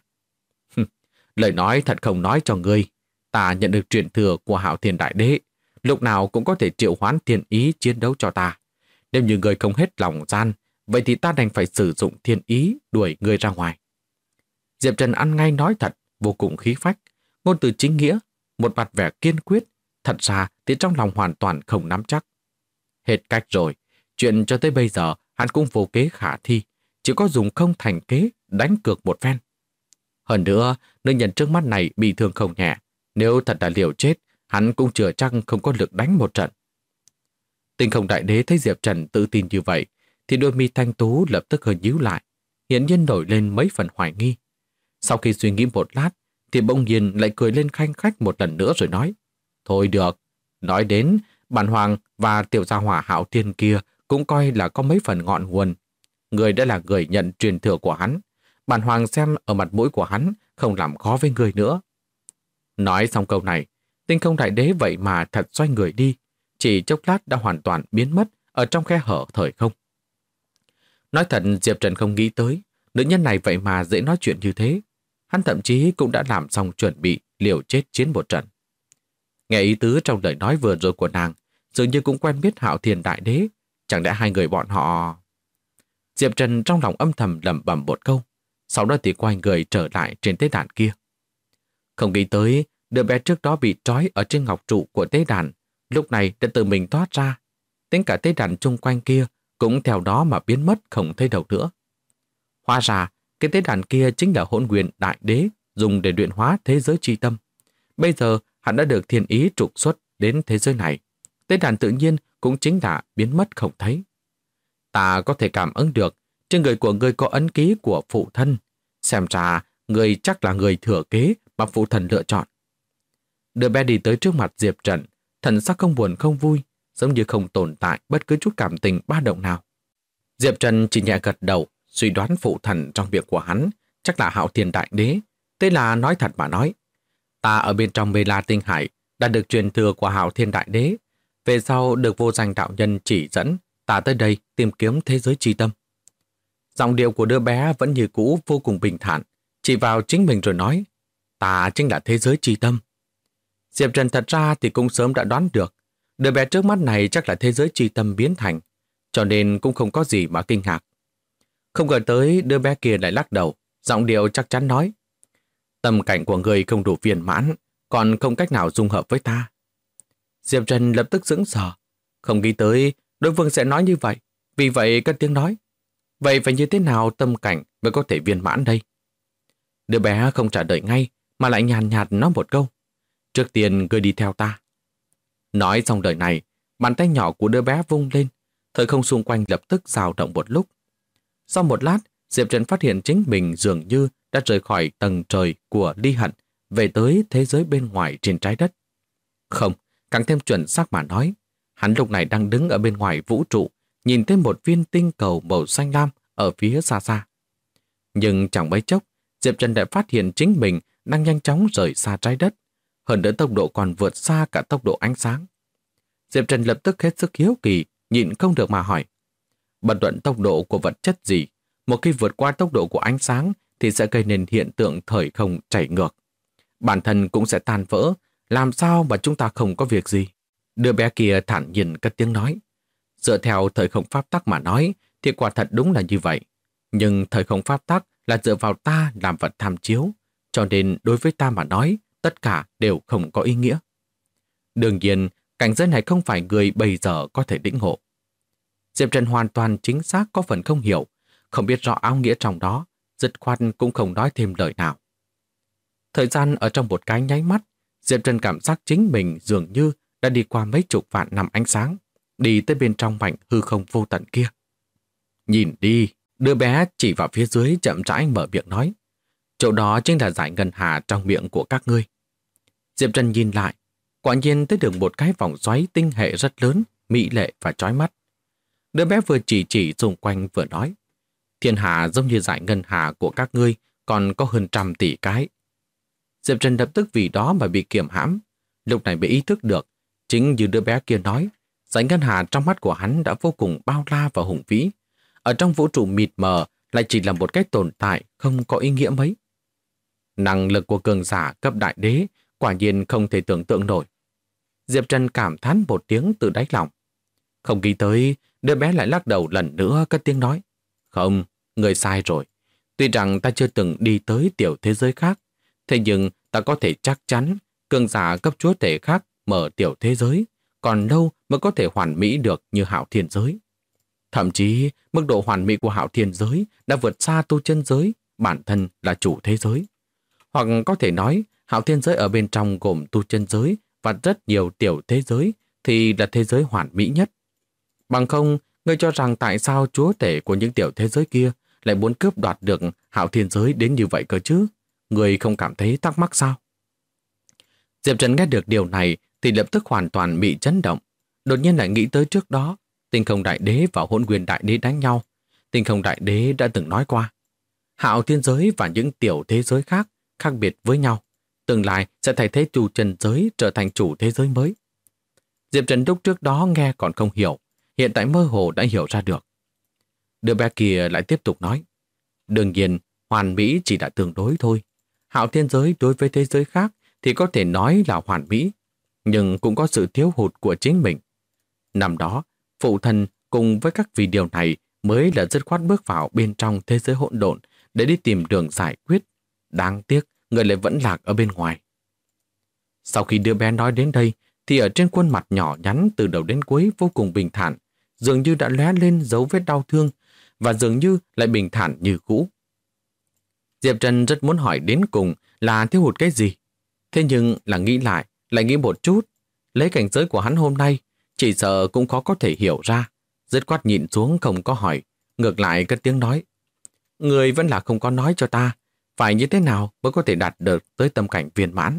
S1: Lời nói thật không nói cho ngươi, ta nhận được truyền thừa của Hạo Thiên Đại Đế, lúc nào cũng có thể triệu hoán thiên ý chiến đấu cho ta. Nếu như ngươi không hết lòng gian, vậy thì ta đành phải sử dụng thiên ý đuổi ngươi ra ngoài. Diệp Trần ăn ngay nói thật, vô cùng khí phách, ngôn từ chính nghĩa, một mặt vẻ kiên quyết, thật ra thì trong lòng hoàn toàn không nắm chắc. Hết cách rồi, chuyện cho tới bây giờ hắn cũng vô kế khả thi, chỉ có dùng không thành kế đánh cược một phen. Hơn nữa, nữ nhân trước mắt này bị thương không nhẹ, nếu thật là liều chết, hắn cũng chưa chắc không có lực đánh một trận. Tinh Không Đại Đế thấy Diệp Trần tự tin như vậy, thì đôi mi thanh tú lập tức hơi nhíu lại, hiển nhiên nổi lên mấy phần hoài nghi. Sau khi suy nghĩ một lát, thì bỗng nhiên lại cười lên khanh khách một lần nữa rồi nói: thôi được, nói đến bản hoàng và tiểu gia hỏa Hạo Thiên kia cũng coi là có mấy phần ngọn nguồn. Người đã là người nhận truyền thừa của hắn, bản hoàng xem ở mặt mũi của hắn không làm khó với người nữa. Nói xong câu này, Tinh Không Đại Đế vậy mà thật xoay người đi, chỉ chốc lát đã hoàn toàn biến mất ở trong khe hở thời không. Nói thật, Diệp Trần không nghĩ tới nữ nhân này vậy mà dễ nói chuyện như thế. Hắn thậm chí cũng đã làm xong chuẩn bị liều chết chiến một trận. Nghe ý tứ trong lời nói vừa rồi của nàng, dường như cũng quen biết Hạo Thiên Đại Đế, chẳng lẽ hai người bọn họ... Diệp Trần trong lòng âm thầm lẩm bẩm một câu, sau đó thì quay người trở lại trên tế đàn kia. Không nghĩ tới, đứa bé trước đó bị trói ở trên ngọc trụ của tế đàn, lúc này đã tự mình thoát ra. Tính cả tế đàn chung quanh kia cũng theo đó mà biến mất không thấy đâu nữa. Hóa ra, cái tế đàn kia chính là Hỗn Nguyên Đại Đế dùng để luyện hóa thế giới chi tâm. Bây giờ hắn đã được thiên ý trục xuất đến thế giới này. Tế đàn tự nhiên cũng chính là biến mất không thấy. Ta có thể cảm ứng được trên người của người có ấn ký của phụ thân. Xem ra người chắc là người thừa kế mà phụ thân lựa chọn. Đứa bé đi tới trước mặt Diệp Trần, thần sắc không buồn không vui, giống như không tồn tại bất cứ chút cảm tình ba động nào. Diệp Trần chỉ nhẹ gật đầu, suy đoán phụ thần trong việc của hắn chắc là Hạo Thiên Đại Đế. Thế là nói thật mà nói, ta ở bên trong Mê La Tinh Hải đã được truyền thừa của Hạo Thiên Đại Đế. Về sau được vô danh đạo nhân chỉ dẫn ta tới đây tìm kiếm thế giới chi tâm. Giọng điệu của đứa bé vẫn như cũ vô cùng bình thản, chỉ vào chính mình rồi nói: ta chính là thế giới chi tâm. Diệp Trần thật ra thì cũng sớm đã đoán được đứa bé trước mắt này chắc là thế giới chi tâm biến thành, cho nên cũng không có gì mà kinh ngạc. Không ngờ tới đứa bé kia lại lắc đầu, giọng điệu chắc chắn nói: tâm cảnh của người không đủ viên mãn, còn không cách nào dung hợp với ta. Diệp Trần lập tức sững sờ, không nghĩ tới đối phương sẽ nói như vậy, vì vậy cất tiếng nói: vậy phải như thế nào tâm cảnh mới có thể viên mãn đây? Đứa bé không trả lời ngay, mà lại nhàn nhạt nói một câu: trước tiên ngươi đi theo ta. Nói xong lời này, bàn tay nhỏ của đứa bé vung lên, thời không xung quanh lập tức dao động một lúc. Sau một lát, Diệp Trần phát hiện chính mình dường như đã rời khỏi tầng trời của Ly Hận, về tới thế giới bên ngoài trên trái đất. Không, càng thêm chuẩn xác mà nói, hắn lúc này đang đứng ở bên ngoài vũ trụ, nhìn thấy một viên tinh cầu màu xanh lam ở phía xa xa. Nhưng chẳng mấy chốc, Diệp Trần đã phát hiện chính mình đang nhanh chóng rời xa trái đất, hơn nữa tốc độ còn vượt xa cả tốc độ ánh sáng. Diệp Trần lập tức hết sức hiếu kỳ, nhịn không được mà hỏi: bất luận tốc độ của vật chất gì, một khi vượt qua tốc độ của ánh sáng thì sẽ gây nên hiện tượng thời không chảy ngược. Bản thân cũng sẽ tan vỡ, làm sao mà chúng ta không có việc gì? Đứa bé kia thản nhiên cất tiếng nói: dựa theo thời không pháp tắc mà nói thì quả thật đúng là như vậy. Nhưng thời không pháp tắc là dựa vào ta làm vật tham chiếu, cho nên đối với ta mà nói, tất cả đều không có ý nghĩa. Đương nhiên, cảnh giới này không phải người bây giờ có thể lĩnh ngộ. Diệp Trần hoàn toàn chính xác có phần không hiểu, không biết rõ áo nghĩa trong đó, dứt khoát cũng không nói thêm lời nào. Thời gian ở trong một cái nháy mắt, Diệp Trần cảm giác chính mình dường như đã đi qua mấy chục vạn năm ánh sáng, đi tới bên trong mảnh hư không vô tận kia. Nhìn đi, đứa bé chỉ vào phía dưới chậm rãi mở miệng nói. Chỗ đó chính là dải ngân hà trong miệng của các ngươi. Diệp Trần nhìn lại, quả nhiên tới được một cái vòng xoáy tinh hệ rất lớn, mỹ lệ và chói mắt. Đứa bé vừa chỉ xung quanh vừa nói. Thiên hà giống như dải ngân hà của các ngươi, còn có hơn 100 tỷ cái. Diệp Trần lập tức vì đó mà bị kiềm hãm. Lúc này mới ý thức được, chính như đứa bé kia nói, dải ngân hà trong mắt của hắn đã vô cùng bao la và hùng vĩ. Ở trong vũ trụ mịt mờ lại chỉ là một cái tồn tại không có ý nghĩa mấy. Năng lực của cường giả cấp đại đế quả nhiên không thể tưởng tượng nổi. Diệp Trần cảm thán một tiếng từ đáy lòng. Không nghĩ tới, đứa bé lại lắc đầu lần nữa cất tiếng nói. Không, người sai rồi. Tuy rằng ta chưa từng đi tới tiểu thế giới khác, thế nhưng ta có thể chắc chắn cường giả cấp chúa tể khác mở tiểu thế giới, còn đâu mới có thể hoàn mỹ được như Hạo Thiên giới. Thậm chí, mức độ hoàn mỹ của Hạo Thiên giới đã vượt xa tu chân giới, bản thân là chủ thế giới. Hoặc có thể nói, Hạo Thiên giới ở bên trong gồm tu chân giới và rất nhiều tiểu thế giới thì là thế giới hoàn mỹ nhất. Bằng không, ngươi cho rằng tại sao chúa tể của những tiểu thế giới kia lại muốn cướp đoạt được Hạo Thiên giới đến như vậy cơ chứ? Ngươi không cảm thấy thắc mắc sao? Diệp Trần nghe được điều này thì lập tức hoàn toàn bị chấn động. Đột nhiên lại nghĩ tới trước đó, Tinh Không Đại Đế và Hỗn Nguyên Đại Đế đánh nhau. Tinh Không Đại Đế đã từng nói qua, Hạo Thiên giới và những tiểu thế giới khác khác biệt với nhau, tương lai sẽ thay thế tu chân giới trở thành chủ thế giới mới. Diệp Trần lúc trước đó nghe còn không hiểu, hiện tại mơ hồ đã hiểu ra được. Đứa bé kia lại tiếp tục nói, đương nhiên, hoàn mỹ chỉ là tương đối thôi. Hạo Thiên giới đối với thế giới khác thì có thể nói là hoàn mỹ, nhưng cũng có sự thiếu hụt của chính mình. Năm đó, phụ thân cùng với các vì điều này mới là dứt khoát bước vào bên trong thế giới hỗn độn để đi tìm đường giải quyết. Đáng tiếc, người lại vẫn lạc ở bên ngoài. Sau khi đứa bé nói đến đây, thì ở trên khuôn mặt nhỏ nhắn từ đầu đến cuối vô cùng bình thản, dường như đã lóe lên dấu vết đau thương, và dường như lại bình thản như cũ. Diệp Trần rất muốn hỏi đến cùng là thiếu hụt cái gì. Thế nhưng là nghĩ lại nghĩ một chút, lấy cảnh giới của hắn hôm nay, chỉ sợ cũng khó có thể hiểu ra. Dứt khoát nhìn xuống không có hỏi, ngược lại cất tiếng nói. Người vẫn là không có nói cho ta, phải như thế nào mới có thể đạt được tới tâm cảnh viên mãn.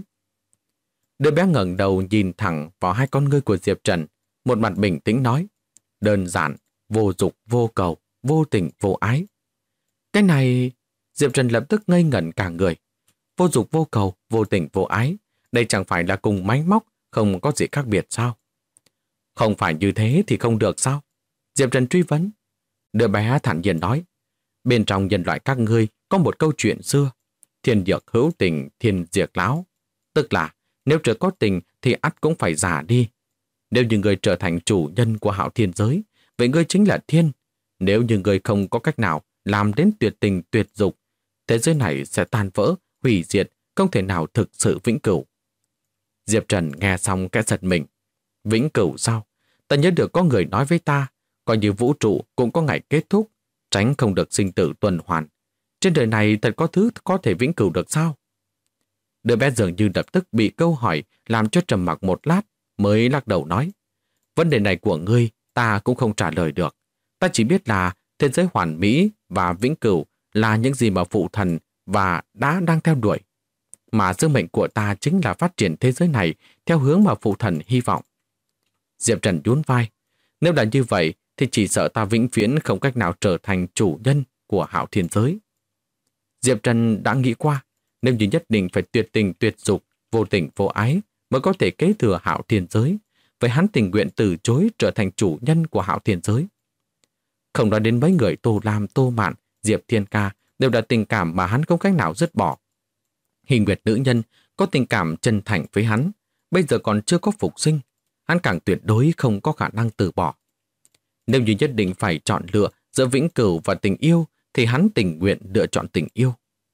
S1: Đứa bé ngẩng đầu nhìn thẳng vào hai con ngươi của Diệp Trần, một mặt bình tĩnh nói, đơn giản, vô dục, vô cầu, vô tình, vô ái. Cái này, Diệp Trần lập tức ngây ngẩn cả người. Vô dục, vô cầu, vô tình, vô ái, đây chẳng phải là cùng máy móc, không có gì khác biệt sao? Không phải như thế thì không được sao? Diệp Trần truy vấn. Đứa bé thản nhiên nói, bên trong nhân loại các ngươi có một câu chuyện xưa, thiên dược hữu tình, thiên diệt lão. Tức là, nếu chưa có tình thì ắt cũng phải già đi. Nếu như người trở thành chủ nhân của Hạo Thiên giới, vậy ngươi chính là thiên. Nếu như người không có cách nào làm đến tuyệt tình tuyệt dục, thế giới này sẽ tan vỡ, hủy diệt, không thể nào thực sự vĩnh cửu. Diệp Trần nghe xong cái giật mình. Vĩnh cửu sao? Ta nhớ được có người nói với ta, coi như vũ trụ cũng có ngày kết thúc, tránh không được sinh tử tuần hoàn. Trên đời này thật có thứ có thể vĩnh cửu được sao? Đứa bé dường như lập tức bị câu hỏi làm cho trầm mặc một lát, mới lắc đầu nói. Vấn đề này của ngươi ta cũng không trả lời được. Ta chỉ biết là thế giới hoàn mỹ và vĩnh cửu là những gì mà phụ thần và đang theo đuổi. Mà sứ mệnh của ta chính là phát triển thế giới này theo hướng mà phụ thần hy vọng. Diệp Trần nhún vai. Nếu là như vậy thì chỉ sợ ta vĩnh viễn không cách nào trở thành chủ nhân của Hạo Thiên giới. Diệp Trần đã nghĩ qua, nếu như nhất định phải tuyệt tình tuyệt dục, vô tình vô ái mới có thể kế thừa Hạo Thiên giới, vậy hắn tình nguyện từ chối trở thành chủ nhân của Hạo Thiên giới. Không nói đến mấy người Tô Lam, Tô Mạn, Diệp Thiên Ca đều là tình cảm mà hắn không cách nào dứt bỏ. Hình Nguyệt nữ nhân có tình cảm chân thành với hắn, bây giờ còn chưa có phục sinh, hắn càng tuyệt đối không có khả năng từ bỏ. Nếu như nhất định phải chọn lựa Giữa vĩnh cửu và tình yêu thì hắn tình nguyện lựa chọn tình yêu.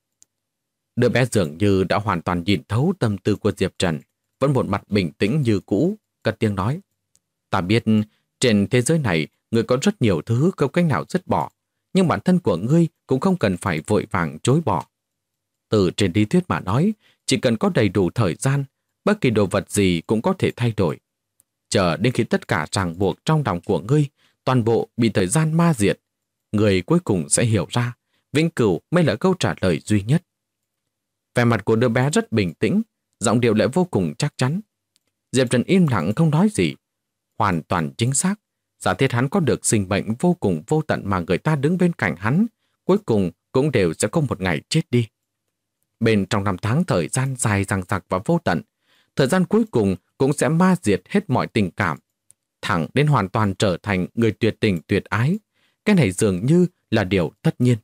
S1: Đứa bé dường như đã hoàn toàn nhìn thấu tâm tư của Diệp Trần, vẫn một mặt bình tĩnh như cũ, cất tiếng nói. Ta biết trên thế giới này ngươi có rất nhiều thứ không cách nào dứt bỏ, nhưng bản thân của ngươi cũng không cần phải vội vàng chối bỏ. Từ trên lý thuyết mà nói, chỉ cần có đầy đủ thời gian, bất kỳ đồ vật gì cũng có thể thay đổi. Chờ đến khi tất cả ràng buộc trong lòng của ngươi toàn bộ bị thời gian ma diệt, người cuối cùng sẽ hiểu ra vĩnh cửu mới là câu trả lời duy nhất. Vẻ mặt của đứa bé rất bình tĩnh, giọng điệu lại vô cùng chắc chắn. Diệp Trần im lặng không nói gì. Hoàn toàn chính xác, giả thiết hắn có được sinh mệnh vô cùng vô tận mà người ta đứng bên cạnh hắn, cuối cùng cũng đều sẽ có một ngày chết đi. Bên trong năm tháng thời gian dài dằng dặc và vô tận, thời gian cuối cùng cũng sẽ ma diệt hết mọi tình cảm, thẳng đến hoàn toàn trở thành người tuyệt tình tuyệt ái. Cái này dường như là điều tất nhiên.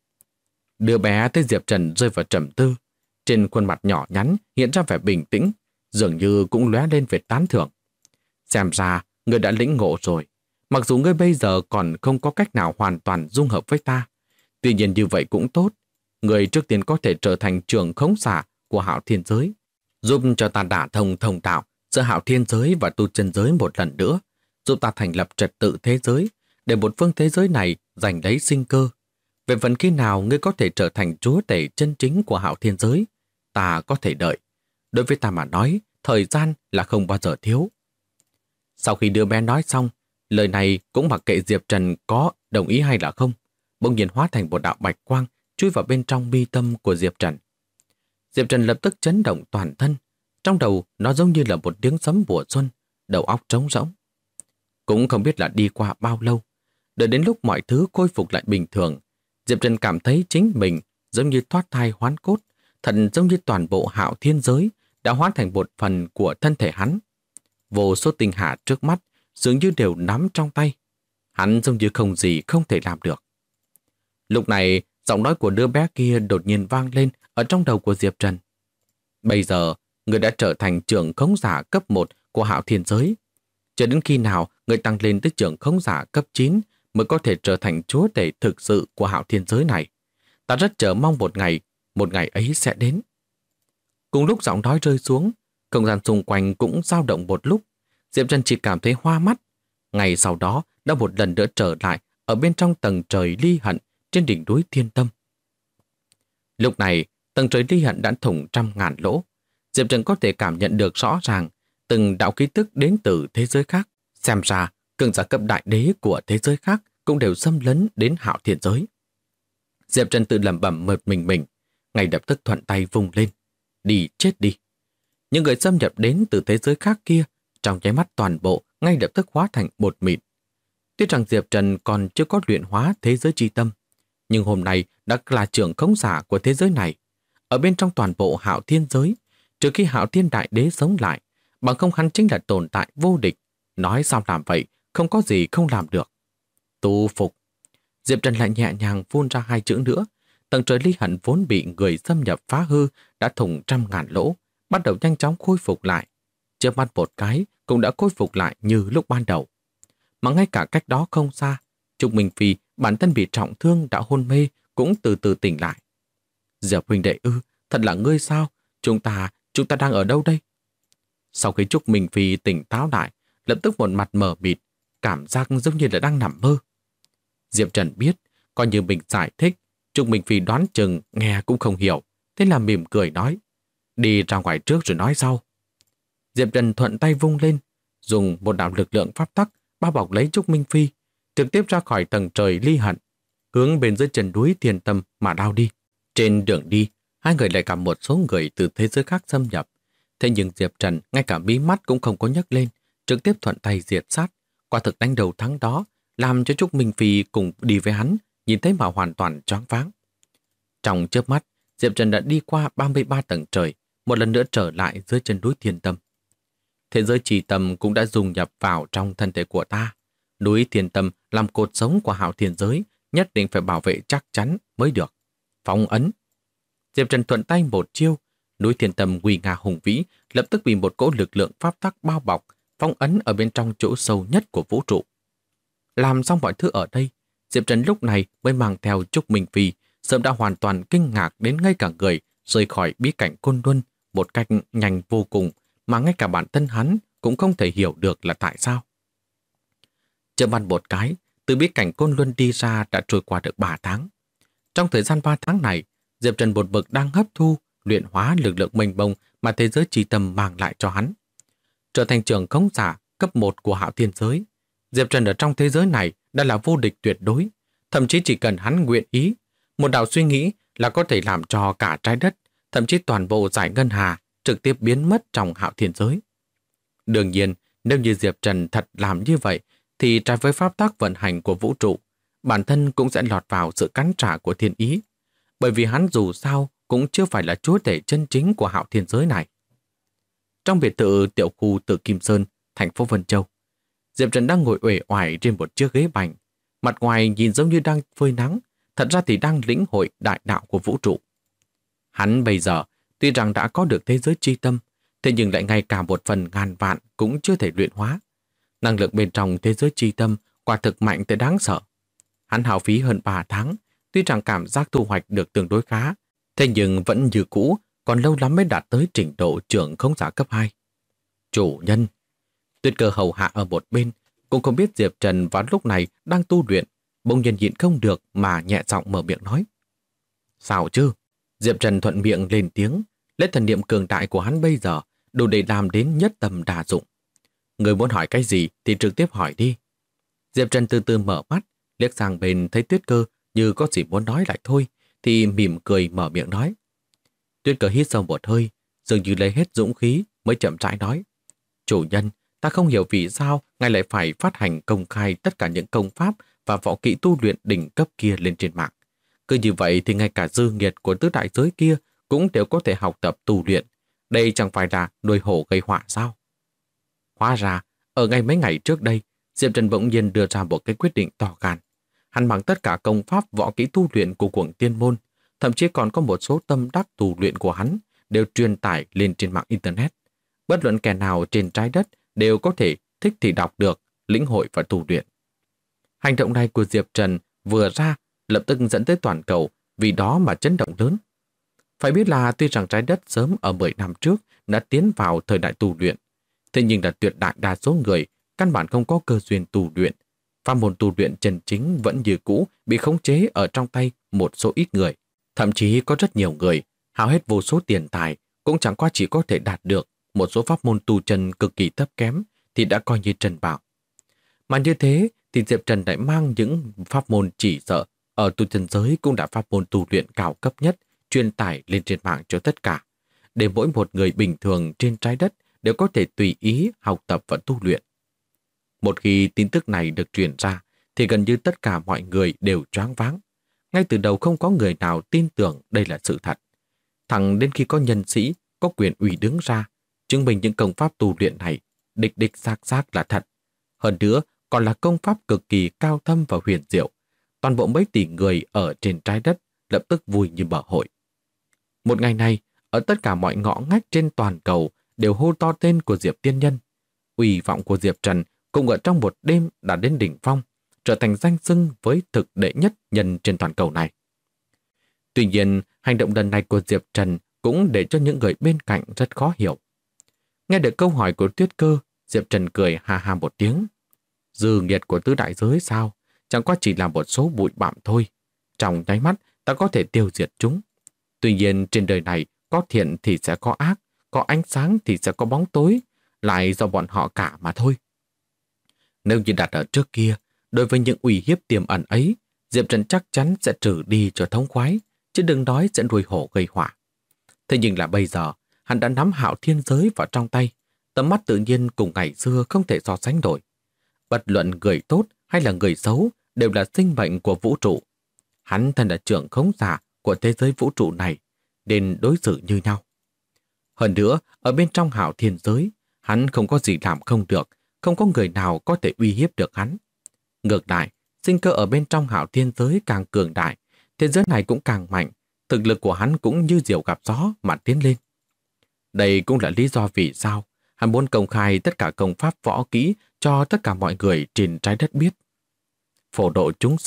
S1: Đứa bé thấy Diệp Trần rơi vào trầm tư, trên khuôn mặt nhỏ nhắn hiện ra vẻ bình tĩnh, dường như cũng lóe lên vẻ tán thưởng. Xem ra, ngươi đã lĩnh ngộ rồi. Mặc dù ngươi bây giờ còn không có cách nào hoàn toàn dung hợp với ta, tuy nhiên như vậy cũng tốt. Ngươi trước tiên có thể trở thành trưởng khống giả của Hạo Thiên Giới, giúp cho ta đả thông thông đạo giữa Hạo Thiên Giới và tu chân giới một lần nữa, giúp ta thành lập trật tự thế giới, để một phương thế giới này giành lấy sinh cơ. Về phần khi nào ngươi có thể trở thành chúa tể chân chính của Hạo Thiên Giới, ta có thể đợi. Đối với ta mà nói, thời gian là không bao giờ thiếu. Sau khi đứa bé nói xong, lời này cũng mặc kệ Diệp Trần có đồng ý hay là không, bỗng nhiên hóa thành một đạo bạch quang chui vào bên trong mi tâm của Diệp Trần. Diệp Trần lập tức chấn động toàn thân, trong đầu nó giống như là một tiếng sấm mùa xuân, đầu óc trống rỗng. Cũng không biết là đi qua bao lâu, đợi đến lúc mọi thứ khôi phục lại bình thường, Diệp Trần cảm thấy chính mình giống như thoát thai hoán cốt, thật giống như toàn bộ Hạo Thiên Giới đã hóa thành một phần của thân thể hắn. Vô số tinh hà trước mắt dường như đều nắm trong tay. Hắn giống như không gì không thể làm được. Lúc này, giọng nói của đứa bé kia đột nhiên vang lên ở trong đầu của Diệp Trần. Bây giờ, người đã trở thành trưởng khống giả cấp 1 của Hạo Thiên Giới. Cho đến khi nào người tăng lên tới trưởng khống giả cấp 9 mới có thể trở thành chúa tể thực sự của Hạo Thiên Giới này. Ta rất chờ mong một ngày ấy sẽ đến. Cùng lúc giọng nói rơi xuống, không gian xung quanh cũng dao động một lúc. Diệp Trần chỉ cảm thấy hoa mắt. Ngày sau đó đã một lần nữa trở lại ở bên trong tầng trời ly hận trên đỉnh núi Thiên Tâm. Lúc này, tầng trời ly hận đã thủng trăm ngàn lỗ. Diệp Trần có thể cảm nhận được rõ ràng từng đạo khí tức đến từ thế giới khác. Xem ra, cường giả cấp đại đế của thế giới khác cũng đều xâm lấn đến Hạo Thiên Giới. Diệp Trần tự lẩm bẩm một mình, ngay lập tức thuận tay vung lên. Đi chết đi. Những người xâm nhập đến từ thế giới khác kia trong nháy mắt toàn bộ ngay lập tức hóa thành bột mịn. Tuy rằng Diệp Trần còn chưa có luyện hóa thế giới chi tâm, nhưng hôm nay đã là trưởng khống giả của thế giới này. Ở bên trong toàn bộ Hạo Thiên Giới, trừ khi Hạo Thiên Đại Đế sống lại, bằng không hắn chính là tồn tại vô địch. Nói sao làm vậy, không có gì không làm được. Tu phục. Diệp Trần lại nhẹ nhàng phun ra 2 chữ nữa. Tầng trời ly hận vốn bị người xâm nhập phá hư đã thủng trăm ngàn lỗ, bắt đầu nhanh chóng khôi phục lại. Chớp mắt một cái cũng đã khôi phục lại như lúc ban đầu. Mà ngay cả cách đó không xa, Trục Minh Phi bản thân bị trọng thương đã hôn mê cũng từ từ tỉnh lại. Diệp huynh đệ ư, thật là ngươi sao? Chúng ta đang ở đâu đây? Sau khi Trục Minh Phi tỉnh táo lại, lập tức một mặt mờ mịt, cảm giác giống như là đang nằm mơ. Diệp Trần biết, coi như mình giải thích, Trục Minh Phi đoán chừng nghe cũng không hiểu, thế là mỉm cười nói, đi ra ngoài trước rồi nói sau. Diệp Trần thuận tay vung lên, dùng một đạo lực lượng pháp tắc bao bọc lấy Trục Minh Phi, trực tiếp ra khỏi tầng trời ly hận, hướng bên dưới chân núi Thiên Tâm mà lao đi. Trên đường đi, hai người lại gặp một số người từ thế giới khác xâm nhập. Thế nhưng Diệp Trần ngay cả mí mắt cũng không có nhấc lên, trực tiếp thuận tay diệt sát. Quả thực đánh đầu thắng đó, làm cho Trúc Minh Phi cùng đi với hắn, nhìn thấy mà hoàn toàn choáng váng. Trong chớp mắt, Diệp Trần đã đi qua 33 tầng trời, một lần nữa trở lại dưới chân núi Thiên Tâm. Thế giới trì tâm cũng đã dung nhập vào trong thân thể của ta. Núi Thiên Tâm làm cột sống của Hạo Thiên Giới, nhất định phải bảo vệ chắc chắn mới được. Phong ấn. Diệp Trần thuận tay một chiêu, núi Thiên Tâm nguy nga hùng vĩ lập tức bị một cỗ lực lượng pháp tắc bao bọc, phong ấn ở bên trong chỗ sâu nhất của vũ trụ. Làm xong mọi thứ ở đây, Diệp Trần lúc này mới mang theo Trúc Minh Phi, sớm đã hoàn toàn kinh ngạc đến ngay cả người, rời khỏi bí cảnh Côn Luân một cách nhanh vô cùng mà ngay cả bản thân hắn cũng không thể hiểu được là tại sao. Chợt mắt một cái, từ bí cảnh Côn Luân đi ra đã trôi qua được 3 tháng. Trong thời gian 3 tháng này, Diệp Trần một mực đang hấp thu, luyện hóa lực lượng mênh mông mà thế giới chi tâm mang lại cho hắn. Trở thành trưởng khống giả cấp 1 của Hạo Thiên giới, Diệp Trần ở trong thế giới này đã là vô địch tuyệt đối, thậm chí chỉ cần hắn nguyện ý, một đạo suy nghĩ là có thể làm cho cả trái đất, thậm chí toàn bộ giải ngân hà trực tiếp biến mất trong Hạo Thiên giới. Đương nhiên, nếu như Diệp Trần thật làm như vậy, thì trái với pháp tắc vận hành của vũ trụ, bản thân cũng sẽ lọt vào sự cắn trả của thiên ý, bởi vì hắn dù sao cũng chưa phải là chúa tể chân chính của Hạo Thiên giới này. Trong biệt thự tiểu khu Tự Kim Sơn, thành phố Vân Châu, Diệp Trần đang ngồi uể oải trên một chiếc ghế bành, mặt ngoài nhìn giống như đang phơi nắng, thật ra thì đang lĩnh hội đại đạo của vũ trụ. Hắn bây giờ tuy rằng đã có được thế giới chi tâm, thế nhưng lại ngay cả một phần ngàn vạn cũng chưa thể luyện hóa. Năng lượng bên trong thế giới chi tâm quả thực mạnh tới đáng sợ. Hắn hao phí hơn 3 tháng, tuy rằng cảm giác thu hoạch được tương đối khá, thế nhưng vẫn như cũ, còn lâu lắm mới đạt tới trình độ trưởng khống giả cấp 2. Chủ nhân, Tuyết Cơ hầu hạ ở một bên, cũng không biết Diệp Trần vào lúc này đang tu luyện, bỗng nhiên nhịn không được mà nhẹ giọng mở miệng nói. Sao chứ? Diệp Trần thuận miệng lên tiếng, lấy thần niệm cường đại của hắn bây giờ đủ để làm đến nhất tâm đa dụng. Người muốn hỏi cái gì thì trực tiếp hỏi đi. Diệp Trần từ từ mở mắt, liếc sang bên thấy Tuyết Cơ như có gì muốn nói lại thôi, thì mỉm cười mở miệng nói. Tuyết Cơ hít sâu một hơi, dường như lấy hết dũng khí mới chậm rãi nói. Chủ nhân, ta không hiểu vì sao ngài lại phải phát hành công khai tất cả những công pháp và võ kỹ tu luyện đỉnh cấp kia lên trên mạng. Cứ như vậy thì ngay cả dư nghiệt của tứ đại giới kia cũng đều có thể học tập tu luyện. Đây chẳng phải là nuôi hổ gây họa sao? Hóa ra, ở ngay mấy ngày trước đây, Diệp Trần bỗng nhiên đưa ra một cái quyết định to gan. Hắn bằng tất cả công pháp võ kỹ tu luyện của Cuồng Tiên Môn, thậm chí còn có một số tâm đắc tu luyện của hắn đều truyền tải lên trên mạng Internet. Bất luận kẻ nào trên trái đất đều có thể thích thì đọc được, lĩnh hội và tu luyện. Hành động này của Diệp Trần vừa ra lập tức dẫn tới toàn cầu, vì đó mà chấn động lớn. Phải biết là tuy rằng trái đất sớm ở 10 năm trước đã tiến vào thời đại tu luyện, thế nhưng là tuyệt đại đa số người căn bản không có cơ duyên tu luyện. Pháp môn tu luyện chân chính vẫn như cũ bị khống chế ở trong tay một số ít người. Thậm chí có rất nhiều người hao hết vô số tiền tài cũng chẳng qua chỉ có thể đạt được một số pháp môn tu chân cực kỳ thấp kém thì đã coi như trần bảo. Mà như thế thì Diệp Trần lại mang những pháp môn chỉ sợ ở tu chân giới cũng đã pháp môn tu luyện cao cấp nhất truyền tải lên trên mạng cho tất cả, để mỗi một người bình thường trên trái đất đều có thể tùy ý học tập và tu luyện. Một khi tin tức này được truyền ra thì gần như tất cả mọi người đều choáng váng. Ngay từ đầu không có người nào tin tưởng đây là sự thật. Thẳng đến khi có nhân sĩ, có quyền ủy đứng ra, chứng minh những công pháp tu luyện này đích đích xác xác là thật. Hơn nữa còn là công pháp cực kỳ cao thâm và huyền diệu. Toàn bộ mấy tỷ người ở trên trái đất lập tức vui như mở hội. Một ngày này, ở tất cả mọi ngõ ngách trên toàn cầu đều hô to tên của Diệp Tiên Nhân. Uy vọng của Diệp Trần cũng ở trong một đêm đã đến đỉnh phong, trở thành danh xưng với thực đệ nhất nhân trên toàn cầu này. Tuy nhiên, hành động lần này của Diệp Trần cũng để cho những người bên cạnh rất khó hiểu. Nghe được câu hỏi của Tuyết Cơ, Diệp Trần cười ha ha một tiếng. Dư nghiệt của tứ đại giới sao? Chẳng qua chỉ là một số bụi bặm thôi. Trong nháy mắt, ta có thể tiêu diệt chúng. Tuy nhiên, trên đời này, có thiện thì sẽ có ác, có ánh sáng thì sẽ có bóng tối, lại do bọn họ cả mà thôi. Nếu như đặt ở trước kia, đối với những uy hiếp tiềm ẩn ấy, Diệp Trần chắc chắn sẽ trừ đi cho thống khoái, chứ đừng nói sẽ nuôi hổ gây họa. Thế nhưng là bây giờ, hắn đã nắm Hạo Thiên giới vào trong tay, tầm mắt tự nhiên cùng ngày xưa không thể so sánh nổi. Bất luận người tốt hay là người xấu đều là sinh mệnh của vũ trụ. Hắn thân là trưởng khống giả của thế giới vũ trụ này, nên đối xử như nhau. Hơn nữa, ở bên trong Hạo Thiên giới, hắn không có gì làm không được, không có người nào có thể uy hiếp được hắn. Ngược lại, sinh cơ ở bên trong Hạo Thiên giới càng cường đại, thế giới này cũng càng mạnh, thực lực của hắn cũng như diều gặp gió mà tiến lên. Đây cũng là lý do vì sao hắn muốn công khai tất cả công pháp võ kỹ cho tất cả mọi người trên trái đất biết. Phổ độ chúng sinh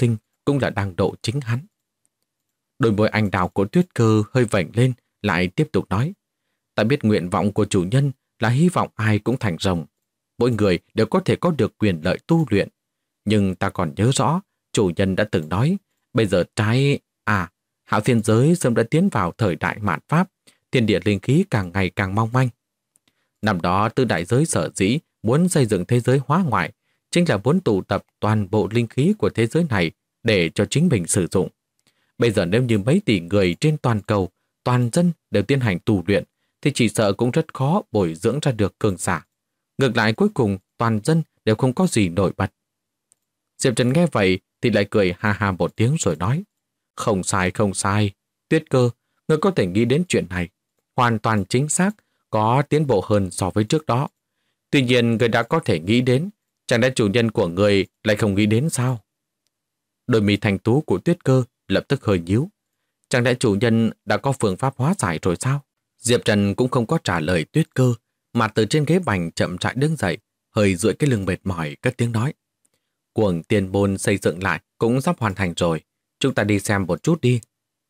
S1: cũng là đang độ chính hắn. Đôi môi anh đào của Tuyết Cơ hơi vểnh lên, lại tiếp tục nói. Ta biết nguyện vọng của chủ nhân là hy vọng ai cũng thành rồng. Mỗi người đều có thể có được quyền lợi tu luyện. Nhưng ta còn nhớ rõ, chủ nhân đã từng nói, bây giờ Hạo Thiên giới sớm đã tiến vào thời đại mạt Pháp, thiên địa linh khí càng ngày càng mong manh. Năm đó Tứ Đại Giới sở dĩ muốn xây dựng thế giới hóa ngoại, chính là muốn tụ tập toàn bộ linh khí của thế giới này để cho chính mình sử dụng. Bây giờ nếu như mấy tỷ người trên toàn cầu, toàn dân đều tiến hành tu luyện, thì chỉ sợ cũng rất khó bồi dưỡng ra được cường giả. Ngược lại cuối cùng toàn dân đều không có gì nổi bật. Diệp Trần nghe vậy thì lại cười ha ha một tiếng rồi nói. Không sai, không sai. Tuyết Cơ, ngươi có thể nghĩ đến chuyện này. Hoàn toàn chính xác, có tiến bộ hơn so với trước đó. Tuy nhiên ngươi đã có thể nghĩ đến, chẳng lẽ chủ nhân của ngươi lại không nghĩ đến sao? Đôi mi thanh tú của Tuyết Cơ lập tức hơi nhíu. Chẳng lẽ chủ nhân đã có phương pháp hóa giải rồi sao? Diệp Trần cũng không có trả lời Tuyết Cơ, mà từ trên ghế bành chậm rãi đứng dậy, hơi duỗi cái lưng mệt mỏi cất tiếng nói. Cuồng Tiên Môn xây dựng lại cũng sắp hoàn thành rồi, chúng ta đi xem một chút đi.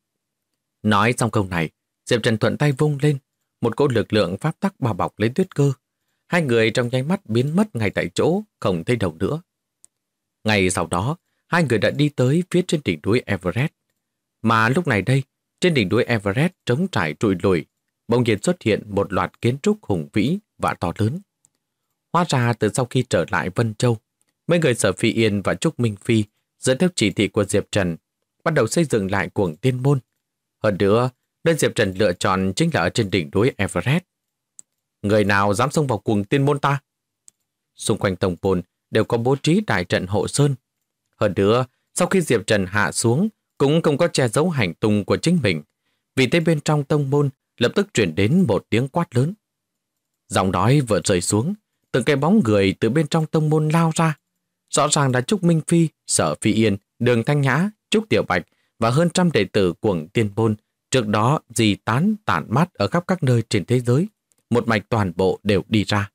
S1: Nói xong câu này, Diệp Trần thuận tay vung lên, một cỗ lực lượng pháp tắc bao bọc lấy Tuyết Cơ. Hai người trong nháy mắt biến mất ngay tại chỗ, không thấy đâu nữa. Ngay sau đó, hai người đã đi tới phía trên đỉnh núi Everest. Mà lúc này đây, trên đỉnh núi Everest trống trải trụi lùi, bỗng nhiên xuất hiện một loạt kiến trúc hùng vĩ và to lớn. Hóa ra từ sau khi trở lại Vân Châu, mấy người Sở Phi Yên và Trúc Minh Phi dựa theo chỉ thị của Diệp Trần bắt đầu xây dựng lại Cuồng Tiên Môn. Hơn nữa, nơi Diệp Trần lựa chọn chính là ở trên đỉnh núi Everest. Người nào dám xông vào Cuồng Tiên Môn ta? Xung quanh tông môn đều có bố trí đại trận hộ sơn. Hơn nữa, sau khi Diệp Trần hạ xuống cũng không có che giấu hành tung của chính mình. Vì thế bên trong tông môn lập tức chuyển đến một tiếng quát lớn. Giọng nói vừa rơi xuống, từng cái bóng người từ bên trong tông môn lao ra. Rõ ràng là Trúc Minh Phi, Sở Phi Yên, Đường Thanh Nhã, Trúc Tiểu Bạch và hơn trăm đệ tử Cuồng Tiên Môn trước đó di tán tản mát ở khắp các nơi trên thế giới. Một mạch toàn bộ đều đi ra.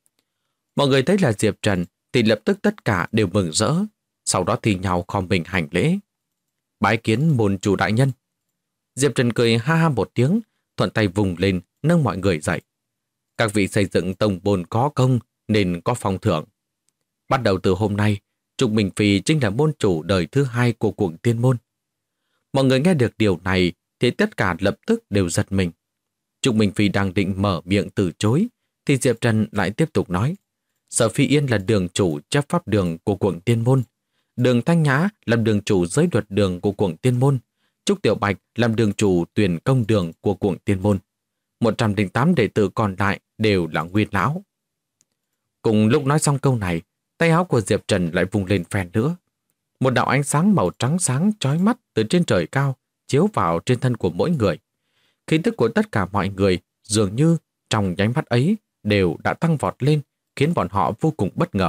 S1: Mọi người thấy là Diệp Trần thì lập tức tất cả đều mừng rỡ, sau đó thì nhau khom mình hành lễ. Bái kiến môn chủ đại nhân. Diệp Trần cười ha ha một tiếng, thuận tay vùng lên nâng mọi người dậy. Các vị xây dựng tông môn có công nên có phong thưởng. Bắt đầu từ hôm nay, Trúc Minh Phi chính là môn chủ đời thứ 2 của Cuồng Tiên Môn. Mọi người nghe được điều này thì tất cả lập tức đều giật mình. Trúc Minh Phi đang định mở miệng từ chối thì Diệp Trần lại tiếp tục nói. Sở Phi Yên là đường chủ chấp pháp đường của Cuồng Tiên Môn. Đường Thanh Nhã làm đường chủ giới luật đường của Cuồng Tiên Môn. Trúc Tiểu Bạch làm đường chủ tuyển công đường của Cuồng Tiên Môn. 108 đệ tử còn lại đều là nguyên lão. Cùng lúc nói xong câu này, tay áo của Diệp Trần lại vùng lên phen nữa. Một đạo ánh sáng màu trắng sáng chói mắt từ trên trời cao chiếu vào trên thân của mỗi người. Khí tức của tất cả mọi người dường như trong nháy mắt ấy đều đã tăng vọt lên, khiến bọn họ vô cùng bất ngờ.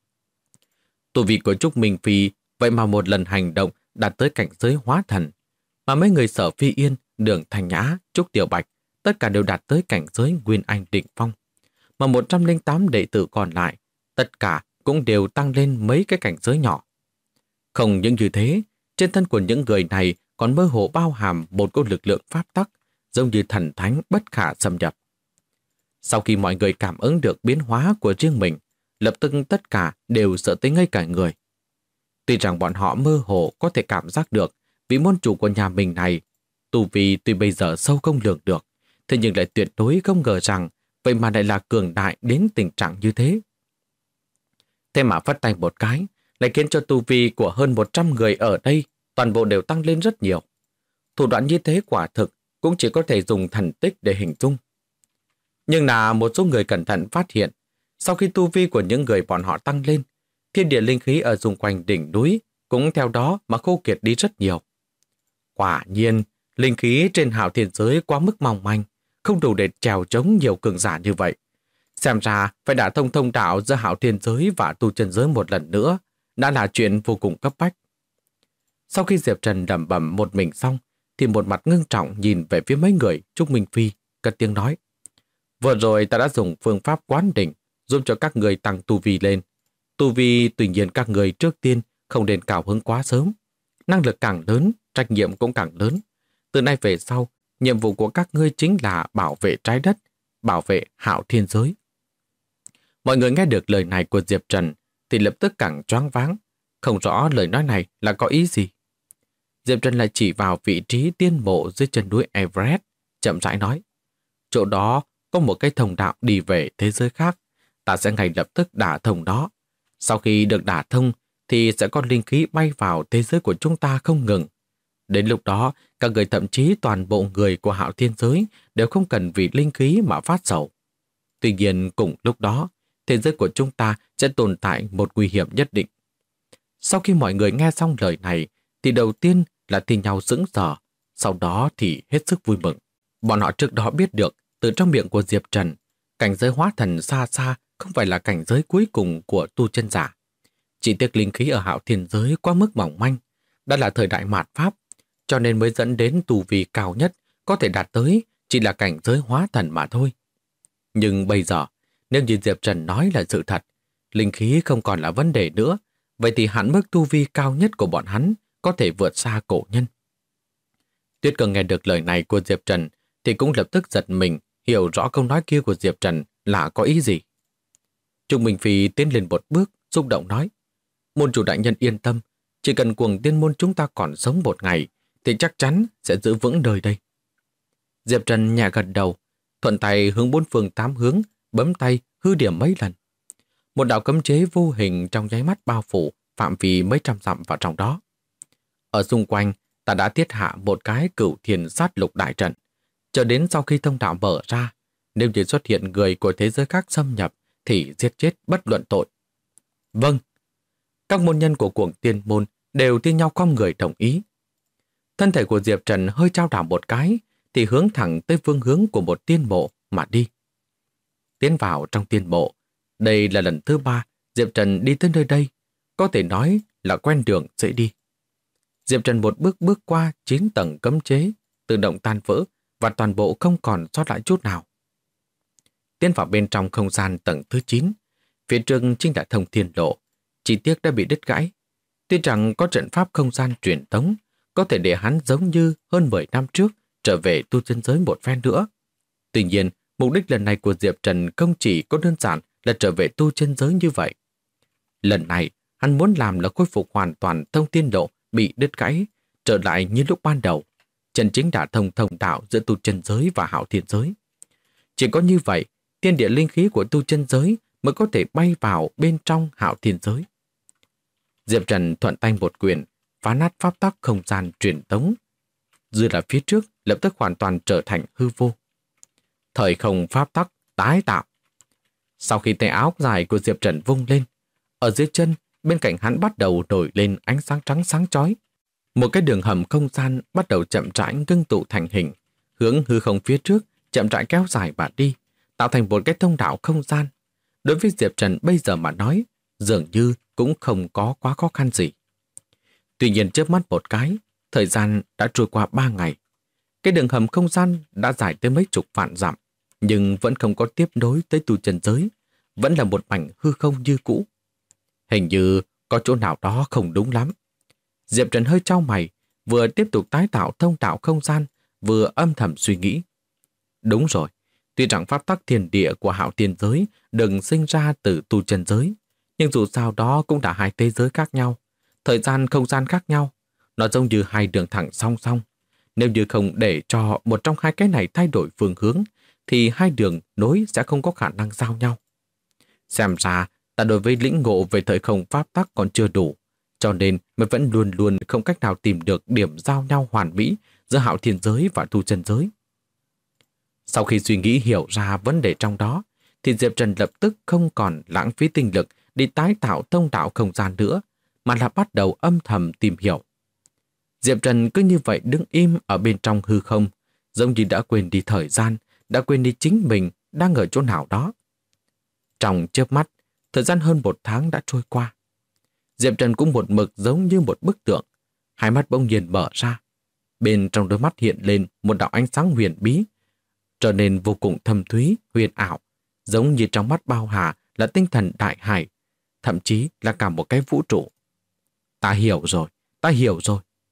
S1: Tu vi của Trúc Minh Phi vậy mà một lần hành động đạt tới cảnh giới hóa thần, mà mấy người Sở Phi Yên, Đường Thanh Nhã, Trúc Tiểu Bạch tất cả đều đạt tới cảnh giới Nguyên Anh đỉnh phong, mà 108 đệ tử còn lại tất cả cũng đều tăng lên mấy cái cảnh giới nhỏ. Không những như thế, trên thân của những người này còn mơ hồ bao hàm một cỗ lực lượng pháp tắc, giống như thần thánh bất khả xâm nhập. Sau khi mọi người cảm ứng được biến hóa của riêng mình, lập tức tất cả đều sợ tới ngây cả người. Tuy rằng bọn họ mơ hồ có thể cảm giác được vị môn chủ của nhà mình này, tu vi tuy bây giờ sâu không lường được, thế nhưng lại tuyệt đối không ngờ rằng vậy mà lại là cường đại đến tình trạng như thế. Thế mà phất tay một cái, lại khiến cho tu vi của hơn 100 người ở đây toàn bộ đều tăng lên rất nhiều. Thủ đoạn như thế quả thực cũng chỉ có thể dùng thần tích để hình dung. Nhưng là một số người cẩn thận phát hiện, sau khi tu vi của những người bọn họ tăng lên, thiên địa linh khí ở xung quanh đỉnh núi cũng theo đó mà khô kiệt đi rất nhiều. Quả nhiên, linh khí trên Hạo Thiên giới quá mức mỏng manh, không đủ để trèo chống nhiều cường giả như vậy. Xem ra phải đả thông thông đạo giữa Hạo Thiên giới và tu chân giới một lần nữa đã là chuyện vô cùng cấp bách. Sau khi Diệp Trần lẩm bẩm một mình xong, thì một mặt ngưng trọng nhìn về phía mấy người Trúc Minh Phi, cất tiếng nói. Vừa rồi ta đã dùng phương pháp quán đỉnh giúp cho các người tăng tu vi lên. Tu vi tuy nhiên các người trước tiên không nên cao hứng quá sớm. Năng lực càng lớn, trách nhiệm cũng càng lớn. Từ nay về sau, nhiệm vụ của các ngươi chính là bảo vệ trái đất, bảo vệ Hạo Thiên Giới. Mọi người nghe được lời này của Diệp Trần thì lập tức càng choáng váng, không rõ lời nói này là có ý gì. Diệp Trần lại chỉ vào vị trí tiên mộ dưới chân núi Everest, chậm rãi nói. Chỗ đó có một cái thông đạo đi về thế giới khác, ta sẽ ngay lập tức đả thông đó. Sau khi được đả thông thì sẽ có linh khí bay vào thế giới của chúng ta không ngừng. Đến lúc đó, các người thậm chí toàn bộ người của Hạo Thiên Giới đều không cần vì linh khí mà phát sầu. Tuy nhiên cùng lúc đó, thế giới của chúng ta sẽ tồn tại một nguy hiểm nhất định. Sau khi mọi người nghe xong lời này, thì đầu tiên là thi nhau sững sờ, sau đó thì hết sức vui mừng. Bọn họ trước đó biết được từ trong miệng của Diệp Trần, cảnh giới hóa thần xa xa không phải là cảnh giới cuối cùng của tu chân giả. Chỉ tiếc linh khí ở Hạo Thiên Giới quá mức mỏng manh, đã là thời đại mạt Pháp, cho nên mới dẫn đến tu vi cao nhất có thể đạt tới chỉ là cảnh giới hóa thần mà thôi. Nhưng bây giờ, nếu như Diệp Trần nói là sự thật, linh khí không còn là vấn đề nữa, vậy thì hạn mức tu vi cao nhất của bọn hắn có thể vượt xa cổ nhân. Tuyết Cường nghe được lời này của Diệp Trần thì cũng lập tức giật mình, hiểu rõ câu nói kia của Diệp Trần là có ý gì. Trung Minh Phi tiến lên một bước, xúc động nói, môn chủ đại nhân yên tâm, chỉ cần cuồng tiên môn chúng ta còn sống một ngày thì chắc chắn sẽ giữ vững nơi đây. Diệp Trần nhẹ gật đầu, thuận tay hướng bốn phương tám hướng, bấm tay hư điểm mấy lần. Một đạo cấm chế vô hình trong nháy mắt bao phủ phạm vi mấy trăm dặm vào trong đó. Ở xung quanh, ta đã thiết hạ một cái cửu thiền sát lục đại trận. Cho đến sau khi thông đạo mở ra, nếu như xuất hiện người của thế giới khác xâm nhập thì giết chết bất luận tội. Vâng. Các môn nhân của cuồng tiên môn đều tiên nhau khom người đồng ý. Thân thể của Diệp Trần hơi trao đảo một cái thì hướng thẳng tới phương hướng của một tiên mộ mà đi. Tiến vào trong tiên mộ, đây là lần thứ 3 Diệp Trần đi tới nơi đây, có thể nói là quen đường dễ đi. Diệp Trần một bước bước qua 9 tầng cấm chế, tự động tan vỡ và toàn bộ không còn sót lại chút nào. Tiến vào bên trong không gian tầng thứ 9, phía trước chính là thông thiên lộ, chỉ tiếc đã bị đứt gãy. Tuy rằng có trận pháp không gian truyền tống, có thể để hắn giống như hơn 10 năm trước trở về tu chân giới một phen nữa. Tuy nhiên, mục đích lần này của Diệp Trần không chỉ có đơn giản là trở về tu chân giới như vậy. Lần này, hắn muốn làm là khôi phục hoàn toàn thông thiên lộ bị đứt gãy, trở lại như lúc ban đầu, chân chính đả thông thông đạo giữa tu chân giới và Hạo Thiên giới. Chỉ có như vậy, thiên địa linh khí của tu chân giới mới có thể bay vào bên trong Hạo Thiên giới. Diệp Trần thuận tay một quyền, phá nát pháp tắc không gian truyền tống. Dư là phía trước lập tức hoàn toàn trở thành hư vô. Thời không pháp tắc tái tạo. Sau khi tay áo dài của Diệp Trần vung lên, ở dưới chân bên cạnh hắn bắt đầu nổi lên ánh sáng trắng sáng chói. Một cái đường hầm không gian bắt đầu chậm rãi ngưng tụ thành hình, hướng hư không phía trước chậm rãi kéo dài và đi, tạo thành một cái thông đạo không gian. Đối với Diệp Trần bây giờ mà nói, dường như cũng không có quá khó khăn gì. Tuy nhiên chớp mắt một cái, thời gian đã trôi qua 3 ngày. Cái đường hầm không gian đã dài tới mấy chục vạn dặm, nhưng vẫn không có tiếp nối tới tu chân giới, vẫn là một mảnh hư không như cũ. Hình như có chỗ nào đó không đúng lắm. Diệp Trần hơi chau mày, vừa tiếp tục tái tạo thông đạo không gian, vừa âm thầm suy nghĩ. Đúng rồi, tuy rằng pháp tắc thiên địa của Hạo Thiên giới đừng sinh ra từ tu chân giới, nhưng dù sao đó cũng là hai thế giới khác nhau, thời gian không gian khác nhau, nó giống như hai đường thẳng song song. Nếu như không để cho một trong hai cái này thay đổi phương hướng, thì hai đường nối sẽ không có khả năng giao nhau. Xem ra, ta đối với lĩnh ngộ về thời không pháp tắc còn chưa đủ, cho nên mới vẫn luôn luôn không cách nào tìm được điểm giao nhau hoàn mỹ giữa Hạo Thiên giới và tu chân giới. Sau khi suy nghĩ hiểu ra vấn đề trong đó, thì Diệp Trần lập tức không còn lãng phí tinh lực đi tái tạo thông đạo không gian nữa, mà là bắt đầu âm thầm tìm hiểu. Diệp Trần cứ như vậy đứng im ở bên trong hư không, giống như đã quên đi thời gian, đã quên đi chính mình đang ở chỗ nào đó. Trong chớp mắt, thời gian hơn 1 tháng đã trôi qua. Diệp Trần cũng một mực giống như một bức tượng, hai mắt bỗng nhiên mở ra. Bên trong đôi mắt hiện lên một đạo ánh sáng huyền bí, trở nên vô cùng thâm thúy, huyền ảo, giống như trong mắt bao hà là tinh thần đại hải, thậm chí là cả một cái vũ trụ. Ta hiểu rồi, ta hiểu rồi.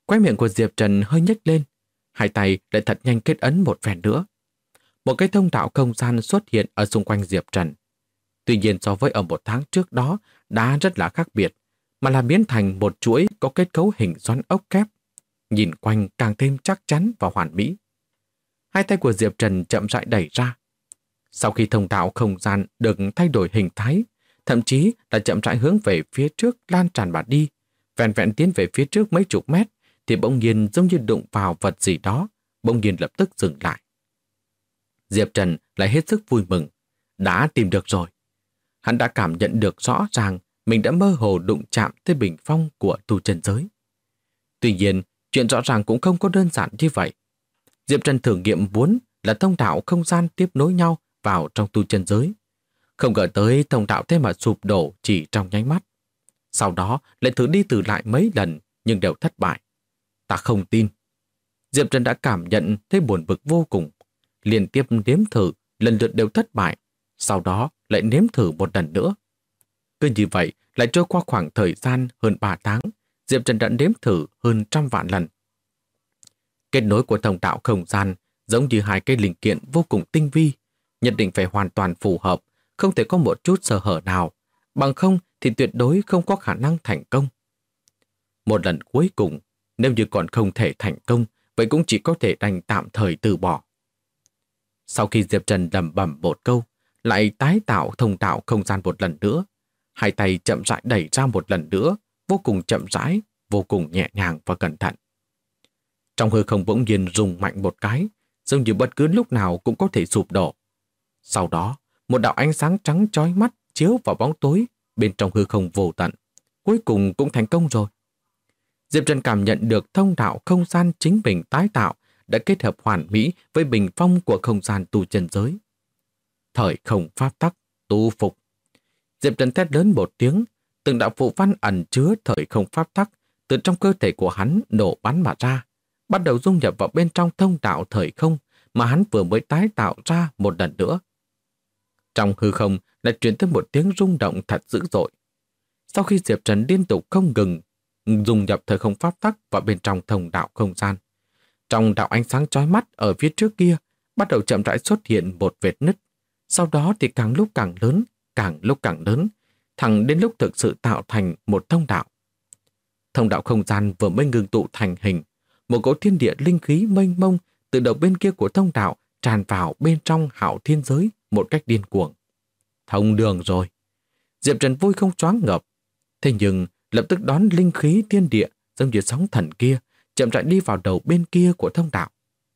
S1: Khóe miệng của Diệp Trần hơi nhếch lên, hai tay lại thật nhanh kết ấn một phen nữa. Một cái thông đạo không gian xuất hiện ở xung quanh Diệp Trần. Tuy nhiên so với ở một tháng trước đó đã rất là khác biệt, mà là biến thành một chuỗi có kết cấu hình xoắn ốc kép, nhìn quanh càng thêm chắc chắn và hoàn mỹ. Hai tay của Diệp Trần chậm rãi đẩy ra. Sau khi thông đạo không gian được thay đổi hình thái, thậm chí là chậm rãi hướng về phía trước lan tràn mà đi, vẹn vẹn tiến về phía trước mấy chục mét, thì bỗng nhiên giống như đụng vào vật gì đó, bỗng nhiên lập tức dừng lại. Diệp Trần lại hết sức vui mừng, đã tìm được rồi. Hắn đã cảm nhận được rõ ràng mình đã mơ hồ đụng chạm tới bình phong của tu chân giới. Tuy nhiên, chuyện rõ ràng cũng không có đơn giản như vậy. Diệp Trần thử nghiệm muốn là thông đạo không gian tiếp nối nhau vào trong tu chân giới. Không ngờ tới thông đạo thế mà sụp đổ chỉ trong nháy mắt. Sau đó lại thử đi từ lại mấy lần nhưng đều thất bại. Ta không tin. Diệp Trần đã cảm nhận thấy buồn bực vô cùng. Liên tiếp nếm thử, lần lượt đều thất bại. Sau đó lại nếm thử một lần nữa. Cứ như vậy, lại trôi qua khoảng thời gian hơn 3 tháng, Diệp Trần đã nếm thử hơn 100 vạn lần. Kết nối của thông đạo không gian giống như hai cái linh kiện vô cùng tinh vi, nhất định phải hoàn toàn phù hợp, không thể có một chút sơ hở nào, bằng không thì tuyệt đối không có khả năng thành công. Một lần cuối cùng, nếu như còn không thể thành công, vậy cũng chỉ có thể đành tạm thời từ bỏ. Sau khi Diệp Trần lẩm bẩm một câu, lại tái tạo thông đạo không gian một lần nữa, hai tay chậm rãi đẩy ra một lần nữa, vô cùng chậm rãi, vô cùng nhẹ nhàng và cẩn thận. Trong hư không bỗng nhiên rung mạnh một cái, giống như bất cứ lúc nào cũng có thể sụp đổ. Sau đó, một đạo ánh sáng trắng chói mắt chiếu vào bóng tối bên trong hư không vô tận. Cuối cùng cũng thành công rồi. Diệp Trần cảm nhận được thông đạo không gian chính mình tái tạo đã kết hợp hoàn mỹ với bình phong của không gian tu chân giới. Thời không pháp tắc, tu phục. Diệp Trần thét lớn một tiếng, từng đạo phù văn ẩn chứa thời không pháp tắc từ trong cơ thể của hắn nổ bắn mà ra, bắt đầu dung nhập vào bên trong thông đạo thời không mà hắn vừa mới tái tạo ra một lần nữa. Trong hư không lại truyền tới một tiếng rung động thật dữ dội. Sau khi Diệp Trần liên tục không ngừng dung nhập thời không pháp tắc vào bên trong thông đạo không gian, trong đạo ánh sáng chói mắt ở phía trước kia bắt đầu chậm rãi xuất hiện một vệt nứt, sau đó thì càng lúc càng lớn, càng lúc càng lớn, thẳng đến lúc thực sự tạo thành một thông đạo. Thông đạo không gian vừa mới ngừng tụ thành hình, một cỗ thiên địa linh khí mênh mông từ đầu bên kia của thông đạo tràn vào bên trong hạo thiên giới một cách điên cuồng. Thông đường rồi. Diệp Trần vui không choáng ngợp. Thế nhưng lập tức đón linh khí thiên địa giống như sóng thần kia chậm rãi đi vào đầu bên kia của thông đạo.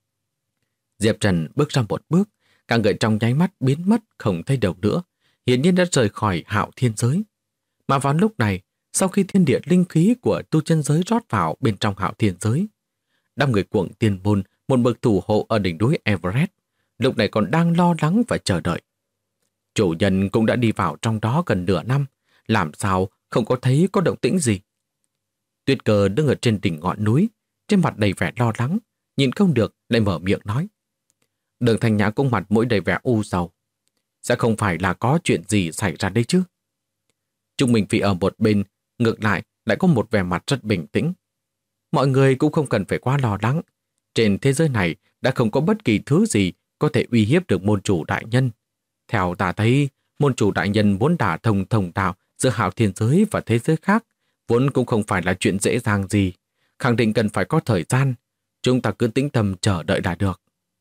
S1: Diệp Trần bước ra một bước, cả người trong nháy mắt biến mất không thấy đâu nữa, hiển nhiên đã rời khỏi hạo thiên giới. Mà vào lúc này, sau khi thiên địa linh khí của tu chân giới rót vào bên trong hạo thiên giới, đám người cuồng tiên môn, một bậc thủ hộ ở đỉnh núi Everest, lúc này còn đang lo lắng và chờ đợi. Chủ nhân cũng đã đi vào trong đó gần nửa năm, làm sao không có thấy có động tĩnh gì. Tuyết Cơ đứng ở trên đỉnh ngọn núi, trên mặt đầy vẻ lo lắng, nhìn không được lại mở miệng nói. Đường Thanh Nhã cũng mặt mũi đầy vẻ u sầu. Sẽ không phải là có chuyện gì xảy ra đây chứ? Trung Minh Phi ở một bên, ngược lại có một vẻ mặt rất bình tĩnh. Mọi người cũng không cần phải quá lo lắng. Trên thế giới này đã không có bất kỳ thứ gì có thể uy hiếp được môn chủ đại nhân. Theo ta thấy, môn chủ đại nhân muốn đả thông thông đạo giữa hạo thiên giới và thế giới khác vốn cũng không phải là chuyện dễ dàng gì. Khẳng định cần phải có thời gian. Chúng ta cứ tĩnh tâm chờ đợi là được.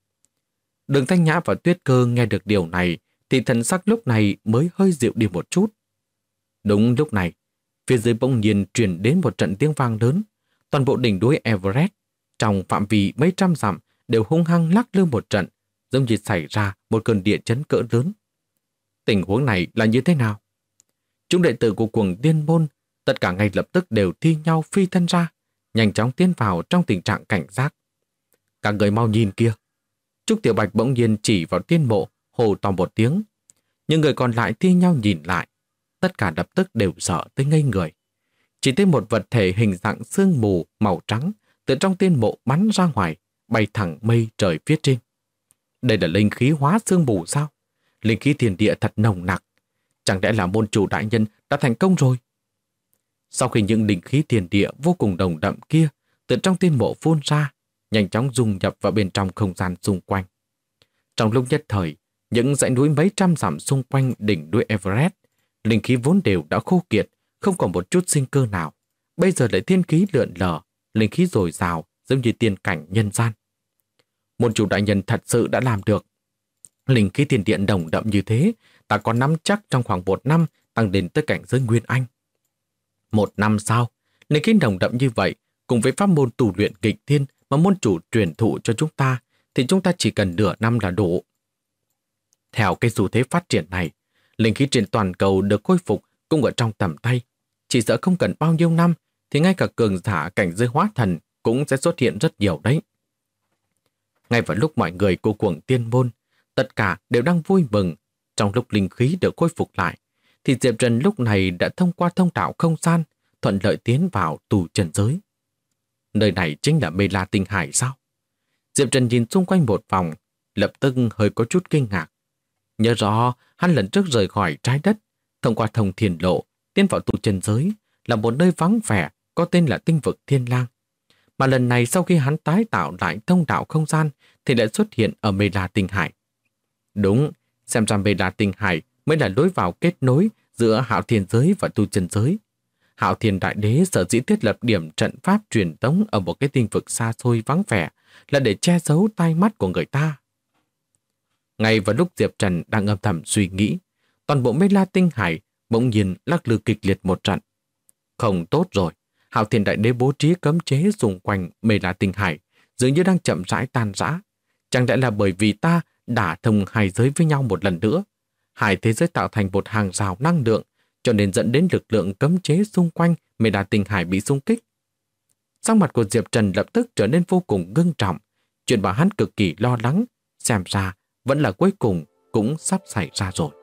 S1: Đường Thanh Nhã và Tuyết Cơ nghe được điều này thì thần sắc lúc này mới hơi dịu đi một chút. Đúng lúc này, phía dưới bỗng nhiên truyền đến một trận tiếng vang lớn. Toàn bộ đỉnh núi Everest trong phạm vi mấy trăm dặm đều hung hăng lắc lư một trận, giống như xảy ra một cơn địa chấn cỡ lớn. Tình huống này là như thế nào? Chúng đệ tử của cuồng tiên môn tất cả ngay lập tức đều thi nhau phi thân ra, nhanh chóng tiến vào trong tình trạng cảnh giác. Cả người mau nhìn kia. Trúc Tiểu Bạch bỗng nhiên chỉ vào Tiên Mộ, hô to một tiếng. Nhưng người còn lại thi nhau nhìn lại, tất cả lập tức đều sợ tới ngây người. Chỉ thấy một vật thể hình dạng sương mù màu trắng từ trong Tiên Mộ bắn ra ngoài, bay thẳng mây trời phía trên. Đây là linh khí hóa sương mù sao? Linh khí thiên địa thật nồng nặc. Chẳng lẽ là môn chủ đại nhân đã thành công rồi? Sau khi những linh khí thiên địa vô cùng đồng đậm kia từ trong tiên mộ phun ra, nhanh chóng dung nhập vào bên trong không gian xung quanh. Trong lúc nhất thời, những dãy núi mấy trăm dặm xung quanh đỉnh núi Everest, linh khí vốn đều đã khô kiệt, không còn một chút sinh cơ nào. Bây giờ lại thiên khí lượn lờ, linh khí dồi dào, giống như tiên cảnh nhân gian. Môn chủ đại nhân thật sự đã làm được. Linh khí thiên địa đồng đậm như thế, ta có nắm chắc trong khoảng 1 năm tăng đến tới cảnh giới Nguyên Anh. 1 năm sau, linh khí đồng đậm như vậy, cùng với pháp môn tu luyện nghịch thiên mà môn chủ truyền thụ cho chúng ta, thì chúng ta chỉ cần nửa năm là đủ. Theo cái xu thế phát triển này, linh khí trên toàn cầu được khôi phục cũng ở trong tầm tay. Chỉ sợ không cần bao nhiêu năm thì ngay cả cường giả cảnh giới hóa thần cũng sẽ xuất hiện rất nhiều đấy. Ngay vào lúc mọi người cô cuồng tiên môn, tất cả đều đang vui mừng. Trong lúc linh khí được khôi phục lại, thì Diệp Trần lúc này đã thông qua thông đạo không gian, thuận lợi tiến vào tu chân giới. Nơi này chính là Mê La Tinh Hải sao? Diệp Trần nhìn xung quanh một vòng, lập tức hơi có chút kinh ngạc. Nhớ rõ, hắn lần trước rời khỏi trái đất, thông qua thông thiên lộ, tiến vào tu chân giới, là một nơi vắng vẻ, có tên là tinh vực Thiên Lang. Mà lần này sau khi hắn tái tạo lại thông đạo không gian, thì lại xuất hiện ở Mê La Tinh Hải. Đúng, xem ra Mê La Tinh Hải mới là lối vào kết nối giữa Hạo Thiên giới và tu chân giới. Hạo Thiên Đại Đế sở dĩ thiết lập điểm trận pháp truyền tống ở một cái tinh vực xa xôi vắng vẻ là để che giấu tai mắt của người ta. Ngay vào lúc Diệp Trần đang âm thầm suy nghĩ, toàn bộ Mê La Tinh Hải bỗng nhiên lắc lư kịch liệt một trận. Không tốt rồi, Hạo Thiên Đại Đế bố trí cấm chế xung quanh Mê La Tinh Hải dường như đang chậm rãi tan rã. Chẳng lẽ là bởi vì ta đả thông hai giới với nhau một lần nữa? Hai thế giới tạo thành một hàng rào năng lượng, cho nên dẫn đến lực lượng cấm chế xung quanh Mê La Tinh Hải bị xung kích. Sắc mặt của Diệp Trần lập tức trở nên vô cùng ngưng trọng. Chuyện mà hắn cực kỳ lo lắng, xem ra vẫn là cuối cùng cũng sắp xảy ra rồi.